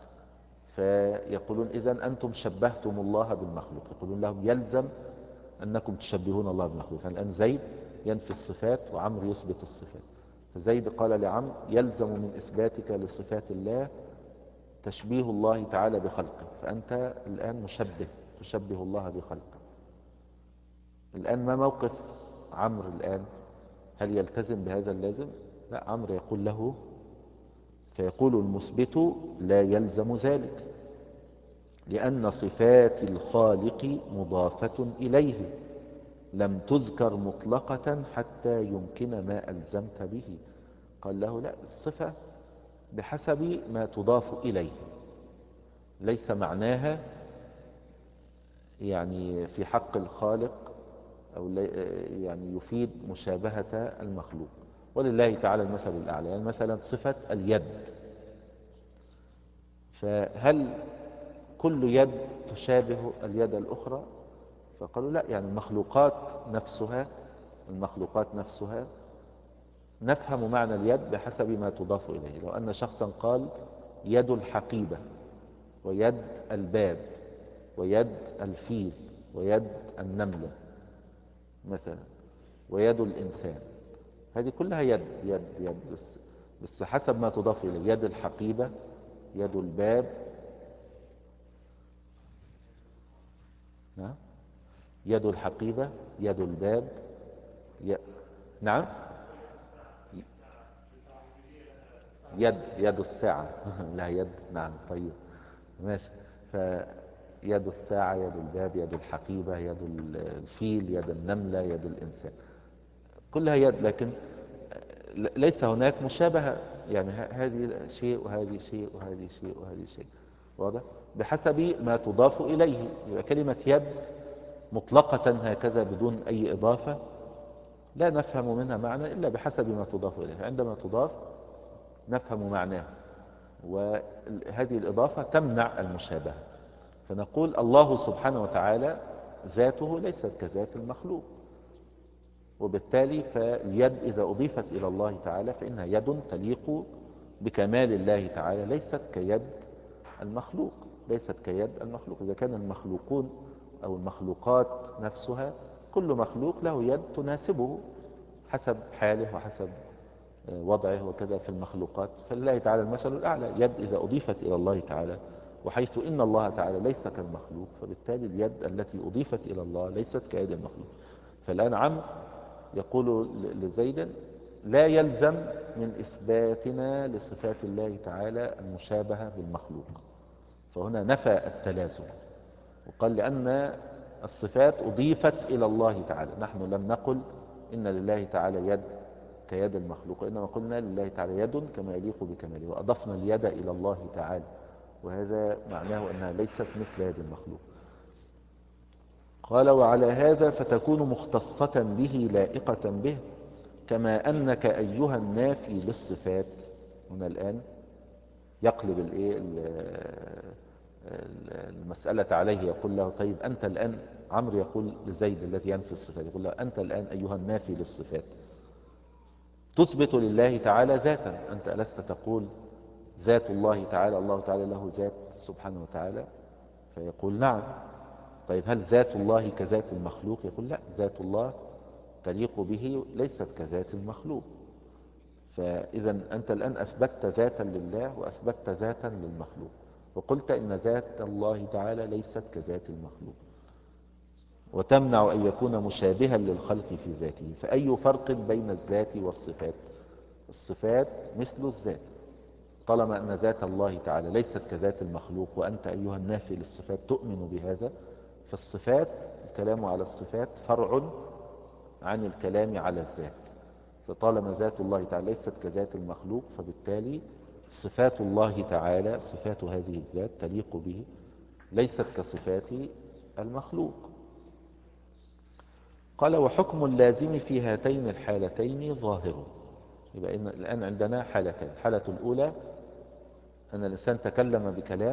فيقولون إذن أنتم شبهتم الله بالمخلوق. يقولون لهم يلزم أنكم تشبهون الله بالمخلوق. فالآن زيد ينفي الصفات وعمرو يثبت الصفات. فزيد قال لعمرو يلزم من إثباتك لصفات الله تشبيه الله تعالى بخلقه، فأنت الآن مشبه، تشبه الله بخلقه. الآن ما موقف عمرو الآن؟ هل يلتزم بهذا اللازم؟ لا، عمرو يقول له، فيقول المثبت لا يلزم ذلك، لأن صفات الخالق مضافة إليه لم تذكر مطلقة حتى يمكن ما ألزمت به. قال له لا، الصفة بحسب ما تضاف إليه، ليس معناها يعني في حق الخالق أو يعني يفيد مشابهة المخلوق. ولله تعالى المثل الأعلى. يعني مثلا صفة اليد، فهل كل يد تشابه اليد الأخرى؟ فقالوا لا، يعني المخلوقات نفسها المخلوقات نفسها نفهم معنى اليد بحسب ما تضاف إليه. لو أن شخصا قال يد الحقيبة ويد الباب ويد الفيل ويد النملة مثلا ويد الإنسان، هذه كلها يد يد يد بس, بس حسب ما تضاف إليه. يد الحقيبة، يد الباب، نعم، يد الحقيبة، يد الباب، ي... نعم، يد يد الساعة لا يد، نعم، طيب ماشي. فيد الساعة، يد الباب، يد الحقيبة، يد الفيل، يد النملة، يد الإنسان، كلها يد، لكن ليس هناك مشابهة. يعني هذه شيء وهذه شيء وهذه شيء وهذه شيء، واضح؟ بحسب ما تضاف إليه. يبقى كلمة يد مطلقة هكذا بدون أي إضافة لا نفهم منها معنى إلا بحسب ما تضاف إليه. عندما تضاف نفهم معناه، وهذه الإضافة تمنع المشابهة. فنقول الله سبحانه وتعالى ذاته ليست كذات المخلوق، وبالتالي فاليد إذا أضيفت إلى الله تعالى فإنها يد تليق بكمال الله تعالى، ليست كيد المخلوق ليست كيد المخلوق. إذا كان المخلوقون أو المخلوقات نفسها كل مخلوق له يد تناسبه حسب حاله وحسب وضعه، وكذا في المخلوقات. فلله تعالى المثل الأعلى. يد إذا أضيفت إلى الله تعالى، وحيث إن الله تعالى ليس كالمخلوق، فبالتالي اليد التي أضيفت إلى الله ليست كيد المخلوق. فالآن عمرو يقول لزيد لا يلزم من إثباتنا لصفات الله تعالى المشابهة بالمخلوق. فهنا نفى التلازم وقال لأن الصفات أضيفت إلى الله تعالى. نحن لم نقل إن لله تعالى يد كيد المخلوق، إنما قلنا لله تعالى يد كما يليق بكماله، وأضفنا اليد إلى الله تعالى، وهذا معناه أنها ليست مثل يد المخلوق. قال وعلى هذا فتكون مختصة به لائقة به، كما أنك أيها النافي للصفات. هنا الآن يقلب الإيه المسألة عليه، يقول له طيب أنت الآن، عمرو يقول لزيد الذي ينفي الصفات، يقول له أنت الآن أيها النافي للصفات تثبت لله تعالى ذاتا، أنت ألست تقول ذات الله تعالى، الله تعالى له ذات سبحانه وتعالى؟ فيقول نعم. طيب هل ذات الله كذات المخلوق؟ يقول لا، ذات الله تليق به ليست كذات المخلوق. فإذا أنت الآن أثبتت ذاتا لله وأثبتت ذاتا للمخلوق، وقلت إن ذات الله تعالى ليست كذات المخلوق، وتمنع أن يكون مشابها للخلق في ذاته. فأي فرق بين الذات والصفات؟ الصفات مثل الذات، طالما أن ذات الله تعالى ليست كذات المخلوق، وأنت أيها النافي للصفات تؤمن بهذا، فالصفات، الكلام على الصفات فرع عن الكلام على الذات. فطالما ذات الله تعالى ليست كذات المخلوق، فبالتالي صفات الله تعالى، صفات هذه الذات تليق به، ليست كصفات المخلوق. قال وحكم اللازم في هاتين الحالتين ظاهر. يبقى إن الآن عندنا حالتين. الحالة الأولى أن الإنسان تكلم بكلام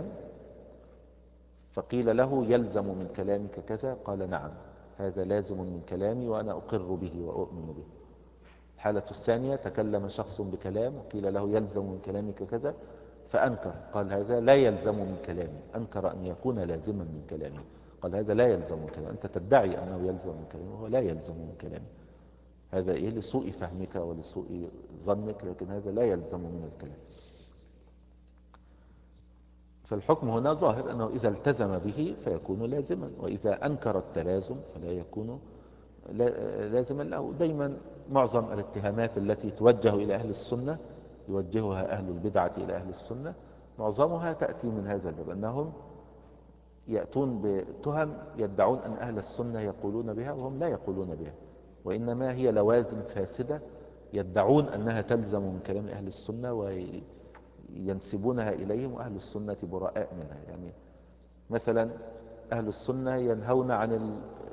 فقيل له يلزم من كلامك كذا، قال نعم هذا لازم من كلامي وأنا أقر به وأؤمن به. الحالة الثانية تكلم شخص بكلام وقيل له يلزم من كلامك كذا فأنكر، قال هذا لا يلزم من كلامي، أنكر أن يكون لازما من كلامي، قال هذا لا يلزم من كلامي، أنت تدعي أنه يلزم من كلامي وهو لا يلزم من كلامي. هذا إيه؟ لسوء فهمك ولسوء ظنك، لكن هذا لا يلزم من الكلام. فالحكم هنا ظاهر أنه إذا التزم به فيكون لازما، وإذا أنكر التلازم فلا يكون لازما له. دايما معظم الاتهامات التي توجه إلى أهل السنة يوجهها أهل البدعة إلى أهل السنة، معظمها تأتي من هذا الباب، أنهم يأتون بتهم يدعون أن أهل السنة يقولون بها وهم لا يقولون بها، وإنما هي لوازم فاسدة يدعون أنها تلزم من كلام أهل السنة وينسبونها إليهم، وأهل السنة براء منها. يعني مثلا أهل السنة ينهون عن ال...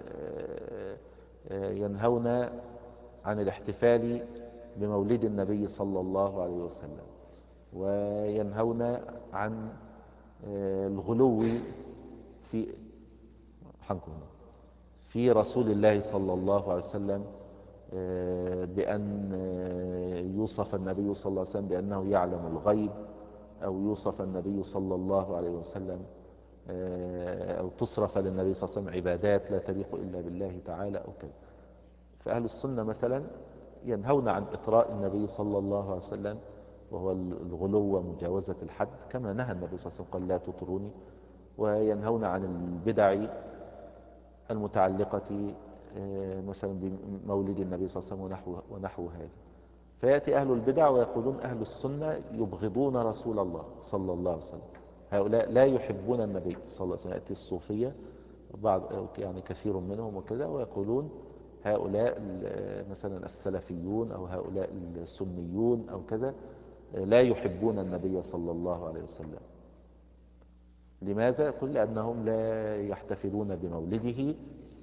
ينهون عن الاحتفال بمولد النبي صلى الله عليه وسلم، وينهون عن الغلو في حنكم في رسول الله صلى الله عليه وسلم، بأن يوصف النبي صلى الله عليه وسلم بأنه يعلم الغيب، أو يوصف النبي صلى الله عليه وسلم، أو تصرف للنبي صلى الله عليه وسلم عبادات لا تليق إلا بالله تعالى أو كذا. فأهل السنة مثلا ينهون عن إطراء النبي صلى الله عليه وسلم، وهو الغلو ومجاوزة الحد، كما نهى النبي صلى الله عليه وسلم قال لا تطروني. وينهون عن البدع المتعلقة مثلا بمولد النبي صلى الله عليه وسلم ونحو, ونحو هذا. فيأتي أهل البدع ويقولون أهل السنة يبغضون رسول الله صلى الله عليه وسلم، هؤلاء لا يحبون النبي صلى الله عليه وسلم. يأتي الصوفية بعض يعني كثير منهم وكذا، ويقولون هؤلاء مثلا السلفيون أو هؤلاء السنيون أو كذا لا يحبون النبي صلى الله عليه وسلم. لماذا؟ يقول لأنهم لا يحتفلون بمولده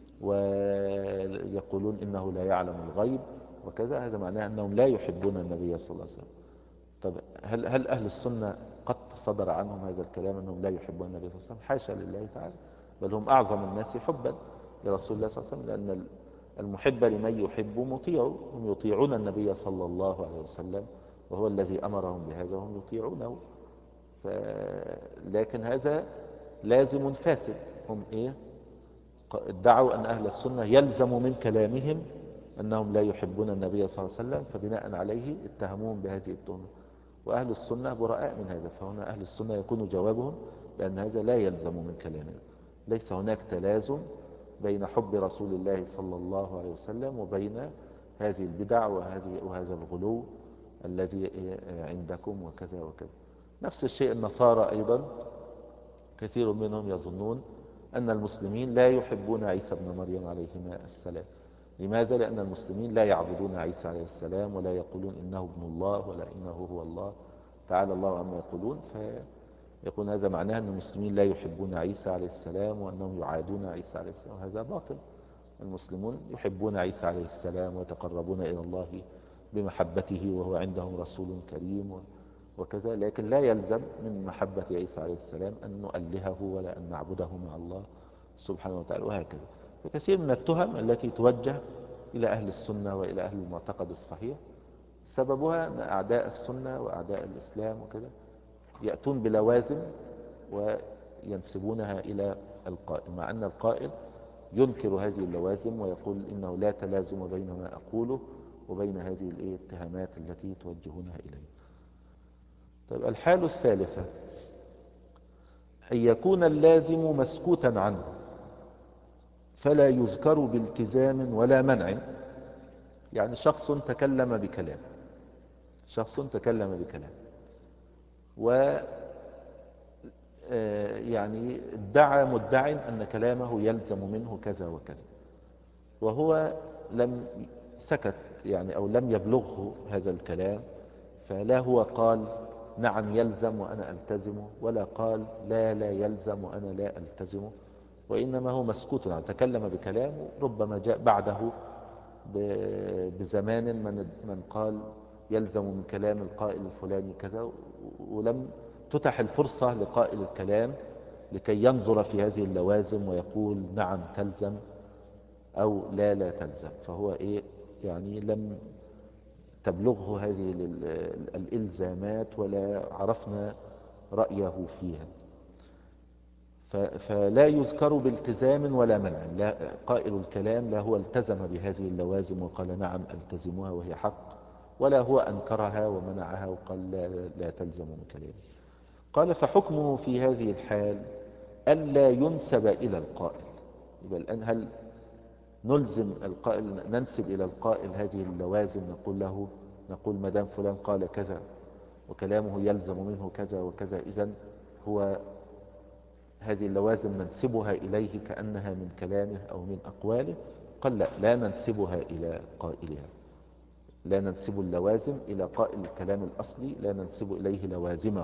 ويقولون إنه لا يعلم الغيب وكذا، هذا معناه أنهم لا يحبون النبي صلى الله عليه وسلم. طب هل, هل أهل السنة قد صدر عنهم هذا الكلام أنهم لا يحبون النبي صلى الله عليه وسلم؟ حاشا لله تعالى، بل هم أعظم الناس حبا لرسول الله صلى الله عليه وسلم، لأن المحب لمن يحب مطيع، هم يطيعون النبي صلى الله عليه وسلم وهو الذي أمرهم بهذا وهم يطيعونه. ف... لكن هذا لازم فاسد. هم إيه؟ ادعوا أن أهل السنة يلزم من كلامهم أنهم لا يحبون النبي صلى الله عليه وسلم، فبناء عليه اتهموهم بهذه التهمة، وأهل السنة براء من هذا. فهنا أهل السنة يكون جوابهم بأن هذا لا يلزم من كلامهم، ليس هناك تلازم بين حب رسول الله صلى الله عليه وسلم وبين هذه البدع وهذه وهذا الغلو الذي عندكم وكذا وكذا. نفس الشيء النصارى أيضا كثير منهم يظنون أن المسلمين لا يحبون عيسى بن مريم عليهما السلام. لماذا؟ لأن المسلمين لا يعبدون عيسى عليه السلام ولا يقولون إنه ابن الله ولا إنه هو الله، تعالى الله عما يقولون. يقول هذا معناه أن المسلمين لا يحبون عيسى عليه السلام وأنهم يعادون عيسى عليه السلام، وهذا باطل. المسلمون يحبون عيسى عليه السلام ويتقربون إلى الله بمحبته وهو عندهم رسول كريم وكذا، لكن لا يلزم من محبة عيسى عليه السلام أن نؤلهه ولا أن نعبده مع الله سبحانه وتعالى، وهكذا. فكثير من التهم التي توجه إلى أهل السنة وإلى أهل المعتقد الصحيح سببها أن أعداء السنة وأعداء الإسلام وكذا يأتون بلوازم وينسبونها إلى القائل، مع أن القائل ينكر هذه اللوازم ويقول إنه لا تلازم بين ما أقوله وبين هذه الاتهامات التي توجهونها إليه. طيب، الحالة الثالثة أن يكون اللازم مسكوتا عنه فلا يذكر بالتزام ولا منع. يعني شخص تكلم بكلام شخص تكلم بكلام و يعني ادعى مدعي أن كلامه يلزم منه كذا وكذا، وهو لم سكت يعني أو لم يبلغه هذا الكلام، فلا هو قال نعم يلزم وأنا ألتزمه، ولا قال لا لا يلزم وأنا لا ألتزمه، وإنما هو مسكوت عنه، تكلم بكلام ربما جاء بعده بزمان من من قال يلزم من كلام القائل الفلاني كذا، ولم تتح الفرصة لقائل الكلام لكي ينظر في هذه اللوازم ويقول نعم تلزم أو لا لا تلزم، فهو إيه يعني لم تبلغه هذه الإلزامات ولا عرفنا رأيه فيها، فلا يذكر بالتزام ولا منع. لا قائل الكلام لا هو التزم بهذه اللوازم وقال نعم التزمها وهي حق، ولا هو أنكرها ومنعها وقال لا, لا تلزم من كلامه. قال فحكمه في هذه الحال ألا ينسب إلى القائل. يبقى الآن هل نلزم القائل ننسب إلى القائل هذه اللوازم، نقول له نقول مدام فلان قال كذا وكلامه يلزم منه كذا وكذا، إذن هو هذه اللوازم ننسبها إليه كأنها من كلامه أو من أقواله؟ قال لا لا ننسبها إلى قائلها، لا ننسب اللوازم إلى قائل الكلام الأصلي، لا ننسب إليه لوازمه،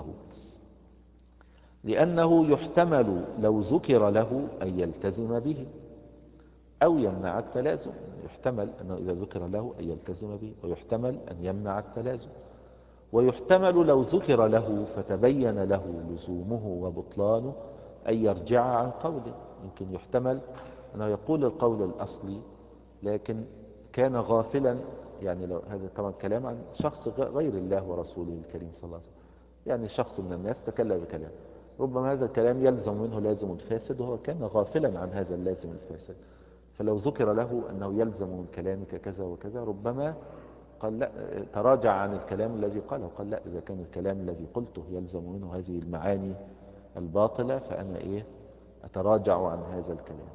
لأنه يحتمل لو ذكر له أن يلتزم به أو يمنع التلازم. يحتمل أنه إذا ذكر له أن يلتزم به، ويحتمل أن يمنع التلازم، ويحتمل لو ذكر له فتبين له لزومه وبطلانه أن يرجع عن قوله. يمكن يحتمل أنه يقول القول الأصلي لكن كان غافلا، يعني لو هذا طبعا كلام عن شخص غير الله ورسوله الكريم صلى الله عليه وسلم، يعني شخص من الناس تكلم بكلام ربما هذا الكلام يلزم منه لازم فاسد وهو كان غافلا عن هذا اللازم الفاسد، فلو ذكر له أنه يلزم من كلامك كذا وكذا ربما قال لا، تراجع عن الكلام الذي قاله، قال لا إذا كان الكلام الذي قلته يلزم منه هذه المعاني الباطلة فأنا إيه أتراجع عن هذا الكلام،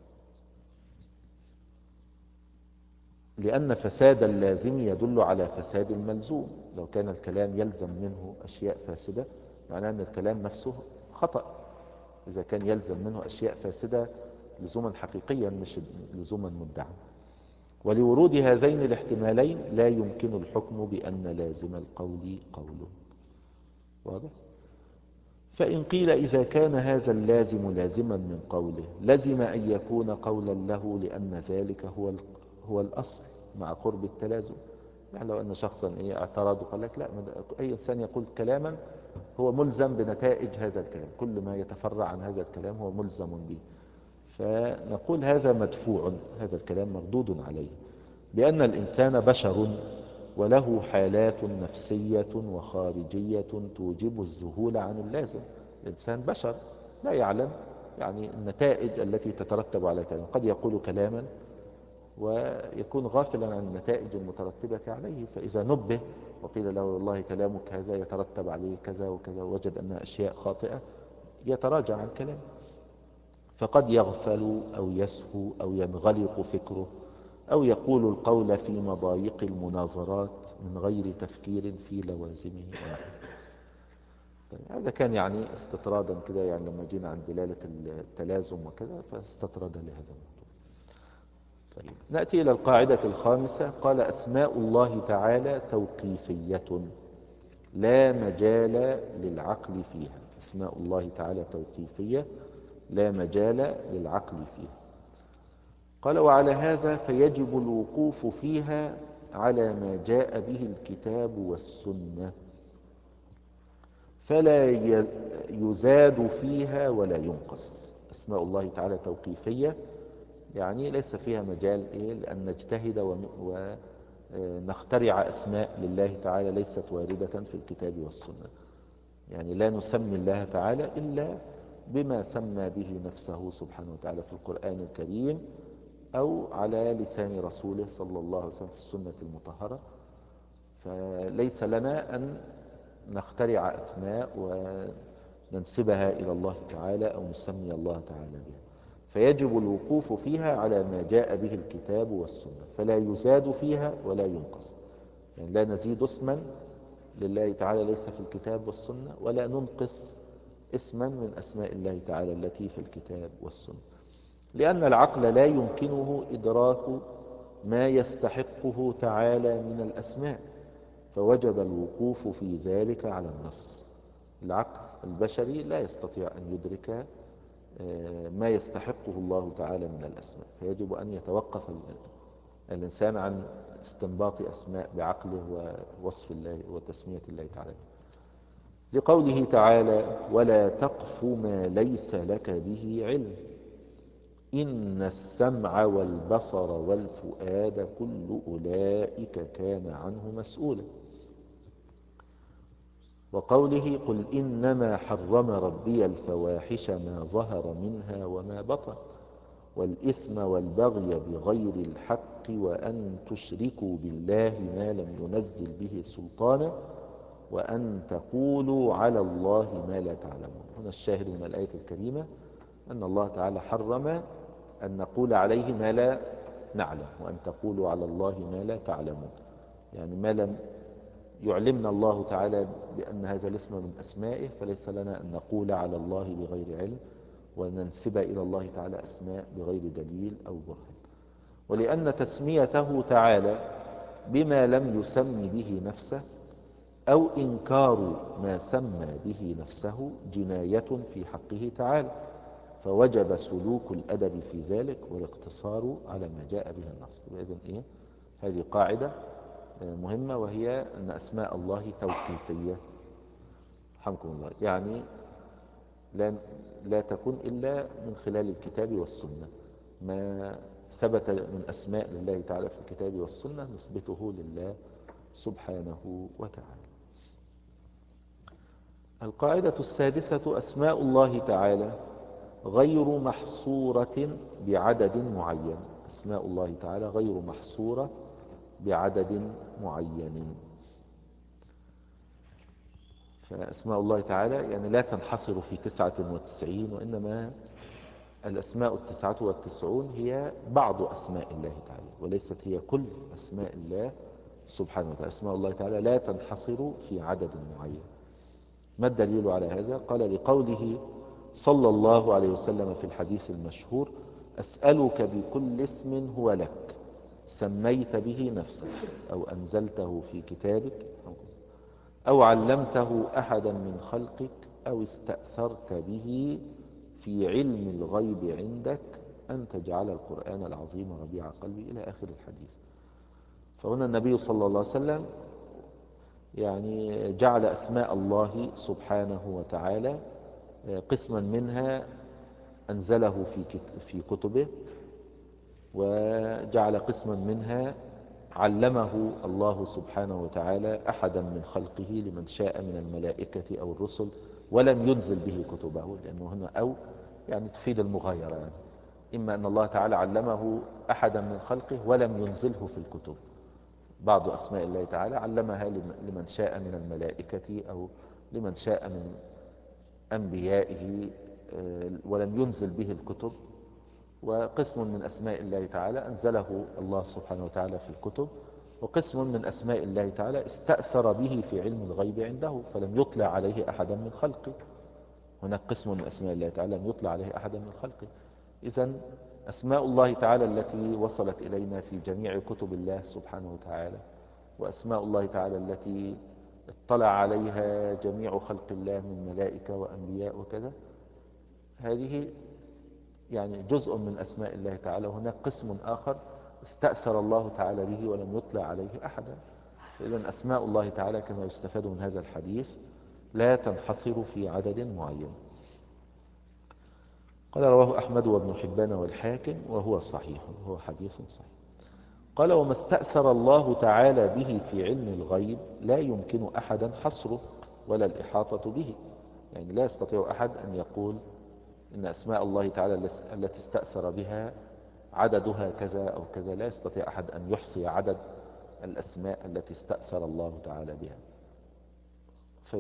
لأن فساد اللازم يدل على فساد الملزوم. لو كان الكلام يلزم منه أشياء فاسدة معناه أن الكلام نفسه خطأ، إذا كان يلزم منه أشياء فاسدة لزوما حقيقيا مش لزوما مدعا. ولورود هذين الاحتمالين لا يمكن الحكم بأن لازم القول قوله. واضح؟ فإن قيل إذا كان هذا اللازم لازما من قوله لزم أن يكون قولا له لأن ذلك هو هو الأصل مع قرب التلازم. يعني لو أن شخصا إيه اعترض وقال لك لا، أي إنسان يقول كلاما هو ملزم بنتائج هذا الكلام، كل ما يتفرع عن هذا الكلام هو ملزم به، فنقول هذا مدفوع، هذا الكلام مردود عليه، بأن الإنسان بشر وله حالات نفسية وخارجية توجب الذهول عن اللازم. الإنسان بشر لا يعلم يعني النتائج التي تترتب على كلام، قد يقول كلاما ويكون غافلا عن النتائج المترتبة عليه، فإذا نبه وقيل له والله كلامك هذا يترتب عليه كذا وكذا وجد أنها أشياء خاطئة يتراجع عن كلامه، فقد يغفل أو يسهو أو ينغلق فكره أو يقول القول في مضايق المناظرات من غير تفكير في لوازمه. طيب هذا كان يعني استطرادا كده، يعني لما جينا عن دلالة التلازم وكذا فاستطرد لهذا الموضوع. طيب نأتي إلى القاعدة الخامسة. قال أسماء الله تعالى توقيفية لا مجال للعقل فيها. أسماء الله تعالى توقيفية لا مجال للعقل فيها. قال وعلى هذا فيجب الوقوف فيها على ما جاء به الكتاب والسنة، فلا يزاد فيها ولا ينقص. أسماء الله تعالى توقيفية، يعني ليس فيها مجال إيه لأن نجتهد ونخترع أسماء لله تعالى ليست واردة في الكتاب والسنة. يعني لا نسمي الله تعالى إلا بما سمى به نفسه سبحانه وتعالى في القرآن الكريم أو على لسان رسوله صلى الله عليه وسلم في السنة المطهرة. فليس لنا أن نخترع أسماء وننسبها إلى الله تعالى أو نسمي الله تعالى بها، فيجب الوقوف فيها على ما جاء به الكتاب والسنة، فلا يزاد فيها ولا ينقص. يعني لا نزيد اسما لله تعالى ليس في الكتاب والسنة، ولا ننقص اسما من أسماء الله تعالى التي في الكتاب والسنة، لأن العقل لا يمكنه إدراك ما يستحقه تعالى من الأسماء، فوجب الوقوف في ذلك على النص. العقل البشري لا يستطيع أن يدرك ما يستحقه الله تعالى من الأسماء، فيجب أن يتوقف الإنسان عن استنباط أسماء بعقله ووصف الله وتسمية الله تعالى. لقوله تعالى ولا تقف ما ليس لك به علم إن السمع والبصر والفؤاد كل أولئك كان عنه مسؤولا. وقوله قل إنما حرم ربي الفواحش ما ظهر منها وما بطن والإثم والبغي بغير الحق وأن تشركوا بالله ما لم ينزل به سلطانا وأن تقولوا على الله ما لا تعلمون. هنا الشاهد من الآية الكريمة أن الله تعالى حرم أن نقول عليه ما لا نعلم، وأن تقولوا على الله ما لا تعلمون، يعني ما لم يعلمنا الله تعالى بأن هذا الاسم من أسمائه فليس لنا أن نقول على الله بغير علم وننسب إلى الله تعالى أسماء بغير دليل أو برهان. ولأن تسميته تعالى بما لم يسم به نفسه أو إنكار ما سمى به نفسه جناية في حقه تعالى، فوجب سلوك الأدب في ذلك والاقتصار على ما جاء به النص. وإذن إيه هذه قاعدة مهمة، وهي أن أسماء الله توقيفية رحمكم الله، يعني لا, لا تكون إلا من خلال الكتاب والسنة. ما ثبت من أسماء لله تعالى في الكتاب والسنة نثبته لله سبحانه وتعالى. القاعدة السادسة أسماء الله تعالى غير محصورة بعدد معين. أسماء الله تعالى غير محصورة بعدد معين، فأسماء الله تعالى يعني لا تنحصر في تسعة وتسعين، وإنما الأسماء التسعة والتسعون هي بعض أسماء الله تعالى وليست هي كل أسماء الله سبحانه وتعالى. أسماء الله تعالى لا تنحصر في عدد معين. ما الدليل على هذا؟ قال لقوله صلى الله عليه وسلم في الحديث المشهور أسألك بكل اسم هو لك سميت به نفسك أو أنزلته في كتابك أو علمته أحدا من خلقك أو استأثرت به في علم الغيب عندك أن تجعل القرآن العظيم ربيع قلبي إلى آخر الحديث. فهنا النبي صلى الله عليه وسلم يعني جعل أسماء الله سبحانه وتعالى قسما منها أنزله في في كتبه، وجعل قسما منها علمه الله سبحانه وتعالى أحدا من خلقه لمن شاء من الملائكة أو الرسل ولم ينزل به كتبه، لأنه هنا أو يعني تفيد المغايرة، يعني إما أن الله تعالى علمه أحدا من خلقه ولم ينزله في الكتب. بعض أسماء الله تعالى علمها لمن شاء من الملائكة أو لمن شاء من أنبيائه ولم ينزل به الكتب، وقسم من أسماء الله تعالى أنزله الله سبحانه وتعالى في الكتب، وقسم من أسماء الله تعالى استأثر به في علم الغيب عنده فلم يطلع عليه أحدا من خلقه. هناك قسم من أسماء الله تعالى لم يطلع عليه أحدا من خلقه. إذن أسماء الله تعالى التي وصلت إلينا في جميع كتب الله سبحانه وتعالى، وأسماء الله تعالى التي اطلع عليها جميع خلق الله من ملائكة وأنبياء وكذا، هذه يعني جزء من أسماء الله تعالى. وهناك قسم آخر استأثر الله تعالى به ولم يطلع عليه أحدا. فإذا أسماء الله تعالى كما يستفاد من هذا الحديث لا تنحصر في عدد معين. قال رواه أحمد وابن حبان والحاكم وهو صحيح، وهو حديث صحيح. قال وما استأثر الله تعالى به في علم الغيب لا يمكن أحدا حصره ولا الإحاطة به. يعني لا يستطيع أحد أن يقول إن أسماء الله تعالى التي استأثر بها عددها كذا أو كذا. لا يستطيع أحد أن يحصي عدد الأسماء التي استأثر الله تعالى بها. ف...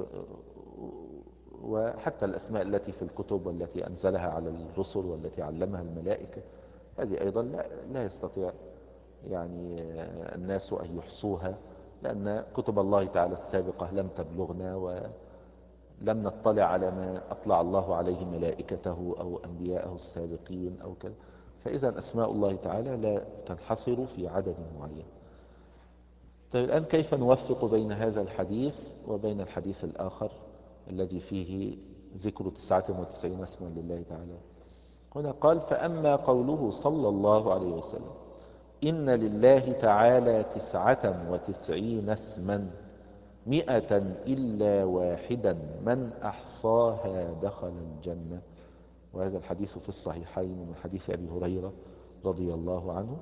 وحتى الأسماء التي في الكتب والتي أنزلها على الرسل والتي علمها الملائكة، هذه أيضا لا, لا يستطيع يعني الناس أن يحصوها، لأن كتب الله تعالى السابقة لم تبلغنا ولم نطلع على ما أطلع الله عليه ملائكته أو أنبياءه السابقين أو كذا. فإذا أسماء الله تعالى لا تنحصر في عدد معين. طيب الآن كيف نوفق بين هذا الحديث وبين الحديث الآخر الذي فيه ذكر تسعة وتسعين اسما لله تعالى؟ هنا قال فأما قوله صلى الله عليه وسلم إن لله تعالى تسعة وتسعين اسما مئة إلا واحدا من أحصاها دخل الجنة، وهذا الحديث في الصحيحين من حديث أبي هريرة رضي الله عنه.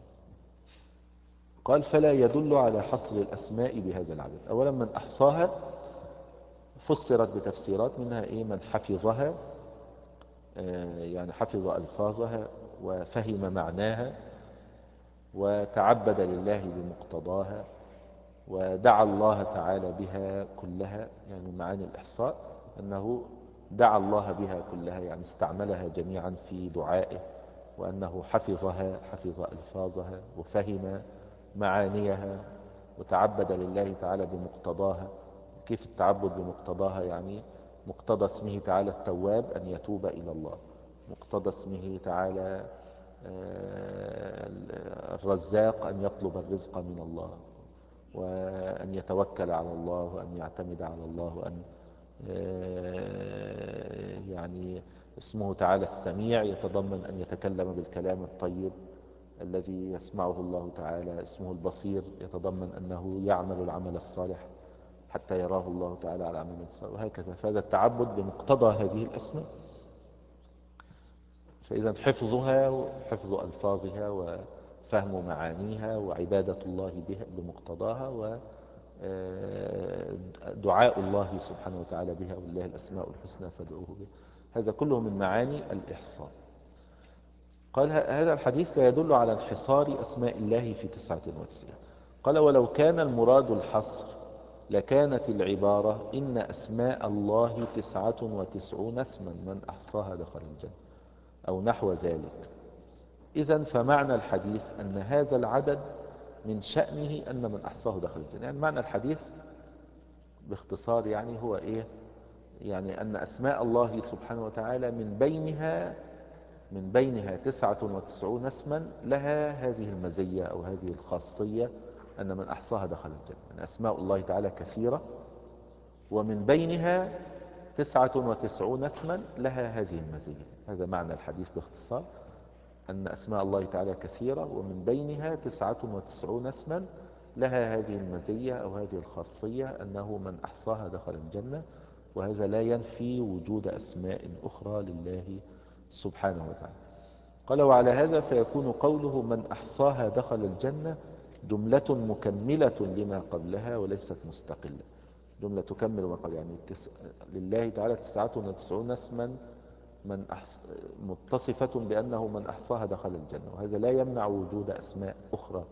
قال فلا يدل على حصر الأسماء بهذا العدد. أولا من أحصاها فسرت بتفسيرات، منها إيه؟ من حفظها، يعني حفظ ألفاظها وفهم معناها وتعبد لله بمقتضاها ودعا الله تعالى بها كلها. يعني معاني الإحصاء أنه دعا الله بها كلها، يعني استعملها جميعا في دعائه، وأنه حفظها، حفظ ألفاظها وفهم معانيها وتعبد لله تعالى بمقتضاها. كيف التعبد بمقتضاها؟ يعني مقتضى اسمه تعالى التواب أن يتوب إلى الله، مقتضى اسمه تعالى الرزاق أن يطلب الرزق من الله، وأن يتوكل على الله وأن يعتمد على الله، وأن يعني اسمه تعالى السميع يتضمن أن يتكلم بالكلام الطيب الذي يسمعه الله تعالى. اسمه البصير يتضمن أنه يعمل العمل الصالح حتى يراه الله تعالى على عمل الصالح، وهكذا. فهذا التعبد بمقتضى هذه الأسماء. فإذا حفظها وحفظ ألفاظها وفهم معانيها وعبادة الله بها بمقتضاها ودعاء الله سبحانه وتعالى بها، ولله الأسماء الحسنى فادعوه بها، هذا كله من معاني الإحصاء. قال هذا الحديث لا يدل على انحصار أسماء الله في تسعة وتسعين. قال ولو كان المراد الحصر لكانت العبارة إن أسماء الله تسعة وتسعون اسما من أحصاها دخل الجنة أو نحو ذلك. إذن فمعنى الحديث أن هذا العدد من شأنه أن من أحصاه دخل الجنة. يعني معنى الحديث باختصار يعني هو إيه؟ يعني أن أسماء الله سبحانه وتعالى من بينها من بينها تسعة وتسعون اسما لها هذه المزية أو هذه الخاصية أن من أحصاها دخل الجنة. يعني أسماء الله تعالى كثيرة، ومن بينها تسعة وتسعون اسما لها هذه المزية. هذا معنى الحديث باختصار، أن أسماء الله تعالى كثيرة ومن بينها تسعة وتسعون اسما لها هذه المزية أو هذه الخاصية أنه من أحصاها دخل الجنة. وهذا لا ينفي وجود أسماء أخرى لله سبحانه وتعالى. قال وعلى هذا فيكون قوله من أحصاها دخل الجنة جملة مكملة لما قبلها وليست مستقلة. جملة تكمل ما قبل، يعني لله تعالى تسعة وتسعون اسما من أحص... متصفة بأنه من أحصاها دخل الجنة، وهذا لا يمنع وجود أسماء أخرى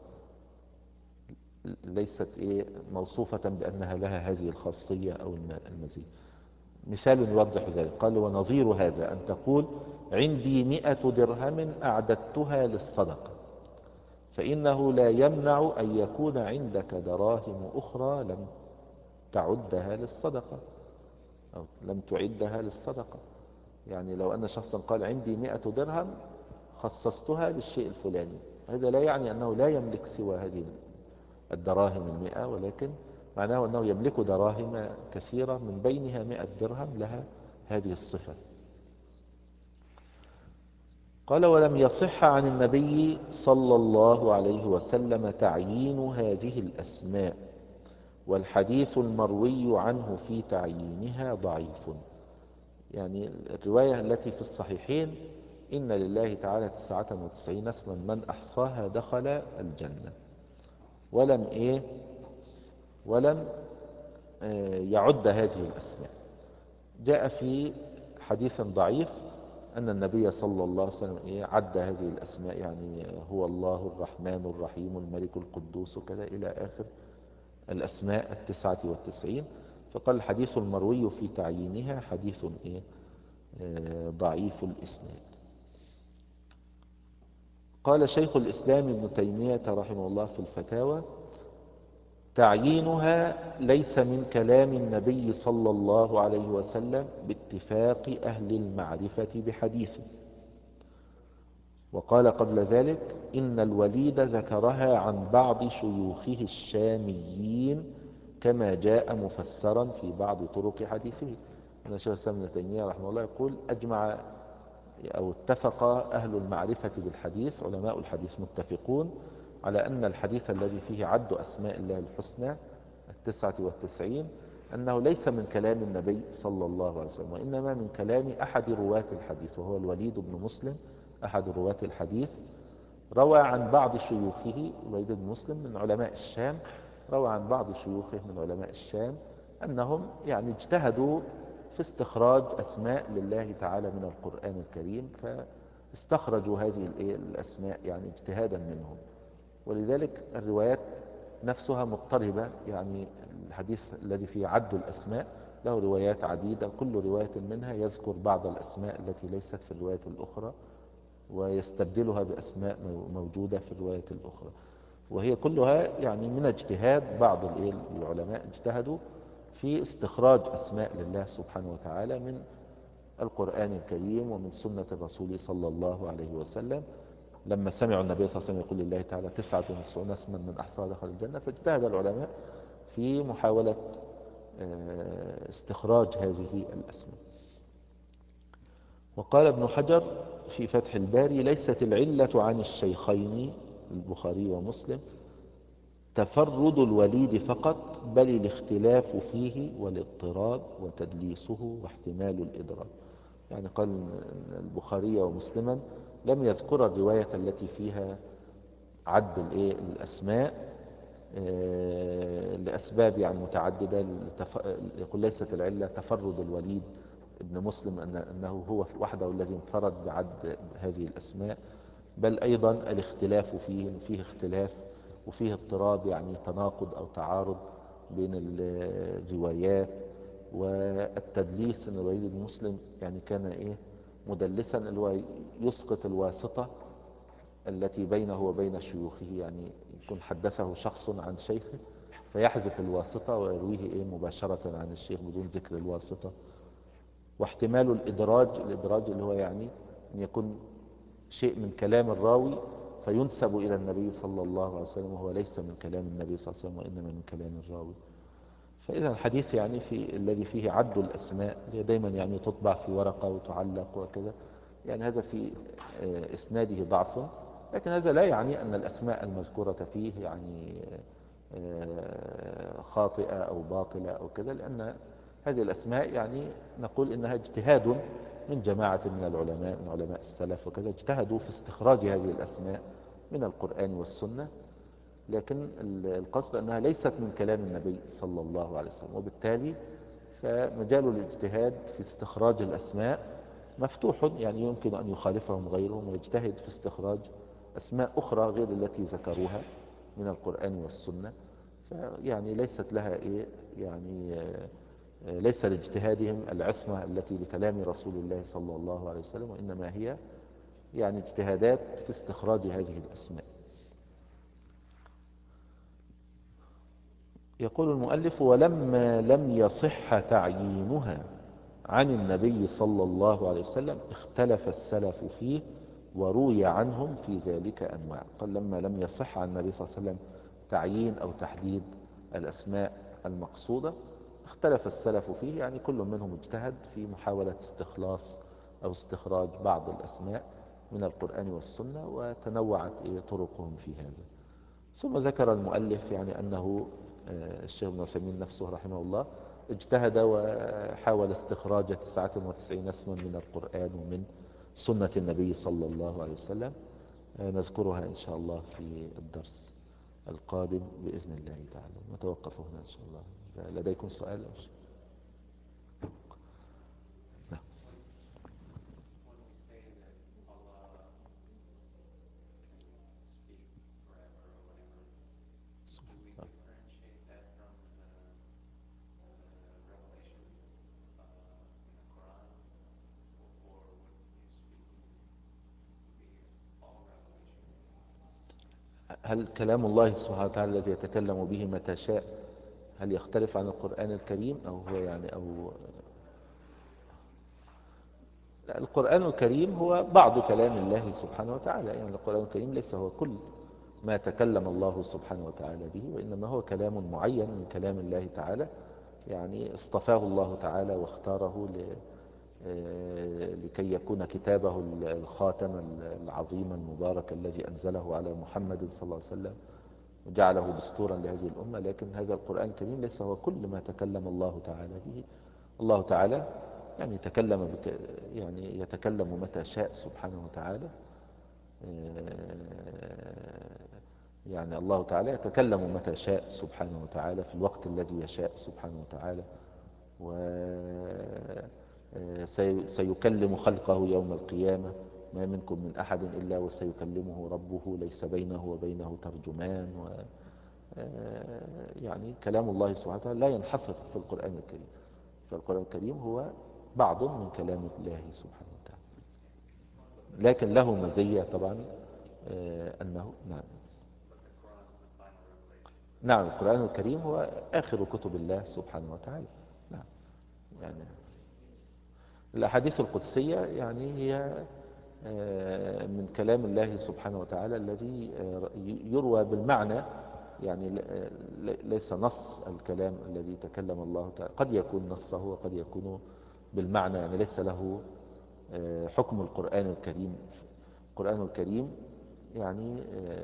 ليست إيه موصوفة بأنها لها هذه الخاصية أو المزيد. مثال يوضح ذلك قال ونظير هذا أن تقول عندي مئة درهم أعددتها للصدقة، فإنه لا يمنع أن يكون عندك دراهم أخرى لم تعدها للصدقة أو لم تعدها للصدقة. يعني لو أن شخصا قال عندي مئة درهم خصصتها للشيء الفلاني، هذا لا يعني أنه لا يملك سوى هذه الدراهم المئة، ولكن معناه أنه يملك دراهم كثيرة من بينها مئة درهم لها هذه الصفة. قال ولم يصح عن النبي صلى الله عليه وسلم تعيين هذه الأسماء، والحديث المروي عنه في تعيينها ضعيف. يعني الرواية التي في الصحيحين إن لله تعالى تسعة وتسعين اسما من أحصاها دخل الجنة، ولم إيه ولم آه، يعد هذه الأسماء. جاء في حديث ضعيف أن النبي صلى الله عليه وسلم إيه عد هذه الأسماء، يعني هو الله الرحمن الرحيم الملك القدوس كذا إلى آخر الأسماء التسعة والتسعين. فقال الحديث المروي في تعيينها حديث إيه آه، ضعيف الإسناد. قال شيخ الإسلام ابن تيمية رحمه الله في الفتاوى: تعيينها ليس من كلام النبي صلى الله عليه وسلم باتفاق أهل المعرفة بحديثه. وقال قبل ذلك: إن الوليد ذكرها عن بعض شيوخه الشاميين كما جاء مفسرا في بعض طرق حديثه. أن شيخ الإسلام ابن تيمية رحمه الله يقول: أجمع أو اتفق أهل المعرفة بالحديث، علماء الحديث متفقون على أن الحديث الذي فيه عد أسماء الله الحسنى التسعة والتسعين أنه ليس من كلام النبي صلى الله عليه وسلم، وإنما من كلام أحد رواة الحديث، وهو الوليد بن مسلم أحد رواة الحديث. روى عن بعض شيوخه، الوليد بن مسلم من علماء الشام، روى عن بعض شيوخه من علماء الشام أنهم يعني اجتهدوا في استخراج أسماء لله تعالى من القرآن الكريم، فاستخرجوا هذه الأسماء يعني اجتهادا منهم. ولذلك الروايات نفسها مضطربة، يعني الحديث الذي فيه عد الأسماء له روايات عديدة، كل رواية منها يذكر بعض الأسماء التي ليست في الرواية الأخرى ويستبدلها بأسماء موجودة في الرواية الأخرى، وهي كلها يعني من اجتهاد بعض العلماء اجتهدوا في استخراج أسماء لله سبحانه وتعالى من القرآن الكريم ومن سنة الرسول صلى الله عليه وسلم. لما سمعوا النبي صلى الله عليه وسلم يقول لله تعالى تسعة وتسعون اسما من أحصاها دخل الجنة، فاجتهد العلماء في محاولة استخراج هذه الأسماء. وقال ابن حجر في فتح الباري: ليست العلة عن الشيخين البخاري ومسلم تفرد الوليد فقط، بل الاختلاف فيه والاضطراب وتدليسه واحتمال الإدراك. يعني قال البخاري ومسلما لم يذكر الرواية التي فيها عد الأسماء لأسباب يعني متعددة. يقول ليست العلة تفرد الوليد ابن مسلم أنه هو وحده الذي انفرد بعد هذه الأسماء، بل أيضا الاختلاف فيه فيه اختلاف وفيه اضطراب، يعني تناقض أو تعارض بين الروايات. والتدليس أن الوليد بن مسلم يعني كان إيه مدلسا، اللي هو يسقط الواسطة التي بينه وبين شيوخه، يعني يكون حدثه شخص عن شيخه فيحذف الواسطة ويرويه إيه مباشرة عن الشيخ بدون ذكر الواسطة. واحتمال الإدراج، الإدراج اللي هو يعني أن يكون شيء من كلام الراوي فينسب إلى النبي صلى الله عليه وسلم وهو ليس من كلام النبي صلى الله عليه وسلم وإنما من كلام الراوي. فإذا الحديث يعني في الذي فيه عد الأسماء اللي دايما يعني تطبع في ورقة وتعلق وكذا، يعني هذا في إسناده ضعف، لكن هذا لا يعني أن الأسماء المذكورة فيه يعني خاطئة أو باطلة أو كذا، لأن هذه الأسماء يعني نقول إنها اجتهاد من جماعة من العلماء من علماء السلف وكذا، اجتهدوا في استخراج هذه الأسماء من القرآن والسنة، لكن القصد أنها ليست من كلام النبي صلى الله عليه وسلم، وبالتالي فمجال الاجتهاد في استخراج الأسماء مفتوح، يعني يمكن أن يخالفهم غيرهم ويجتهد في استخراج أسماء أخرى غير التي ذكروها من القرآن والسنة، يعني ليست لها إيه يعني ليس لاجتهادهم العصمة التي لكلام رسول الله صلى الله عليه وسلم، وإنما هي يعني اجتهادات في استخراج هذه الأسماء. يقول المؤلف: ولما لم يصح تعيينها عن النبي صلى الله عليه وسلم اختلف السلف فيه وروي عنهم في ذلك أنواع. قال لما لم يصح عن النبي صلى الله عليه وسلم تعيين أو تحديد الأسماء المقصودة اختلف السلف فيه، يعني كل منهم اجتهد في محاولة استخلاص أو استخراج بعض الأسماء من القرآن والسنة، وتنوعت طرقهم في هذا. ثم ذكر المؤلف يعني أنه الشيخ ابن عثيمين نفسه رحمه الله اجتهد وحاول استخراج تسعة وتسعين اسما من القرآن ومن سنة النبي صلى الله عليه وسلم، نذكرها إن شاء الله في الدرس القادم بإذن الله تعالى. نتوقف هنا إن شاء الله. لديكم سؤال أو شيء؟ نعم. هل كلام الله سبحانه وتعالى الذي يتكلم به متى شاء هل يختلف عن القرآن الكريم أو هو يعني أو لا، القرآن الكريم هو بعض كلام الله سبحانه وتعالى، يعني القرآن الكريم ليس هو كل ما تكلم الله سبحانه وتعالى به، وإنما هو كلام معين من كلام الله تعالى، يعني اصطفاه الله تعالى واختاره لكي يكون كتابه الخاتم العظيم المبارك الذي أنزله على محمد صلى الله عليه وسلم وجعله دستورا لهذه الأمة. لكن هذا القرآن الكريم ليس هو كل ما تكلم الله تعالى به. الله تعالى يعني يتكلم بك يعني يتكلم متى شاء سبحانه وتعالى، يعني الله تعالى يتكلم متى شاء سبحانه وتعالى في الوقت الذي يشاء سبحانه وتعالى، وسيكلم خلقه يوم القيامة ما منكم من أحد إلا وسيكلمه ربه ليس بينه وبينه ترجمان. و يعني كلام الله سبحانه وتعالى لا ينحصر في القرآن الكريم، فالقرآن الكريم هو بعض من كلام الله سبحانه وتعالى، لكن له مزية طبعا أنه نعم نعم القرآن الكريم هو آخر كتب الله سبحانه وتعالى. نعم يعني الأحاديث القدسية يعني هي من كلام الله سبحانه وتعالى الذي يروى بالمعنى، يعني ليس نص الكلام الذي تكلم الله تعالى، قد يكون نصه وقد يكون بالمعنى، يعني ليس له حكم القرآن الكريم. القرآن الكريم يعني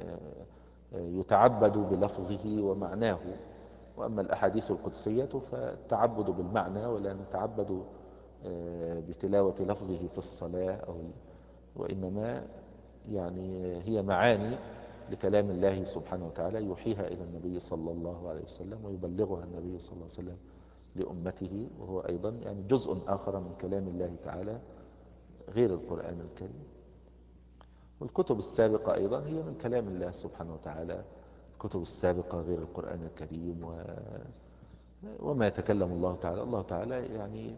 يتعبد بلفظه ومعناه، وأما الأحاديث القدسية فالتعبد بالمعنى، ولا نتعبد بتلاوة لفظه في الصلاة أو وإنما يعني هي معاني لكلام الله سبحانه وتعالى يوحيها إلى النبي صلى الله عليه وسلم ويبلغها النبي صلى الله عليه وسلم لأمته، وهو أيضا يعني جزء آخر من كلام الله تعالى غير القرآن الكريم. والكتب السابقة أيضا هي من كلام الله سبحانه وتعالى، الكتب السابقة غير القرآن الكريم. و... وما يتكلم الله تعالى الله تعالى يعني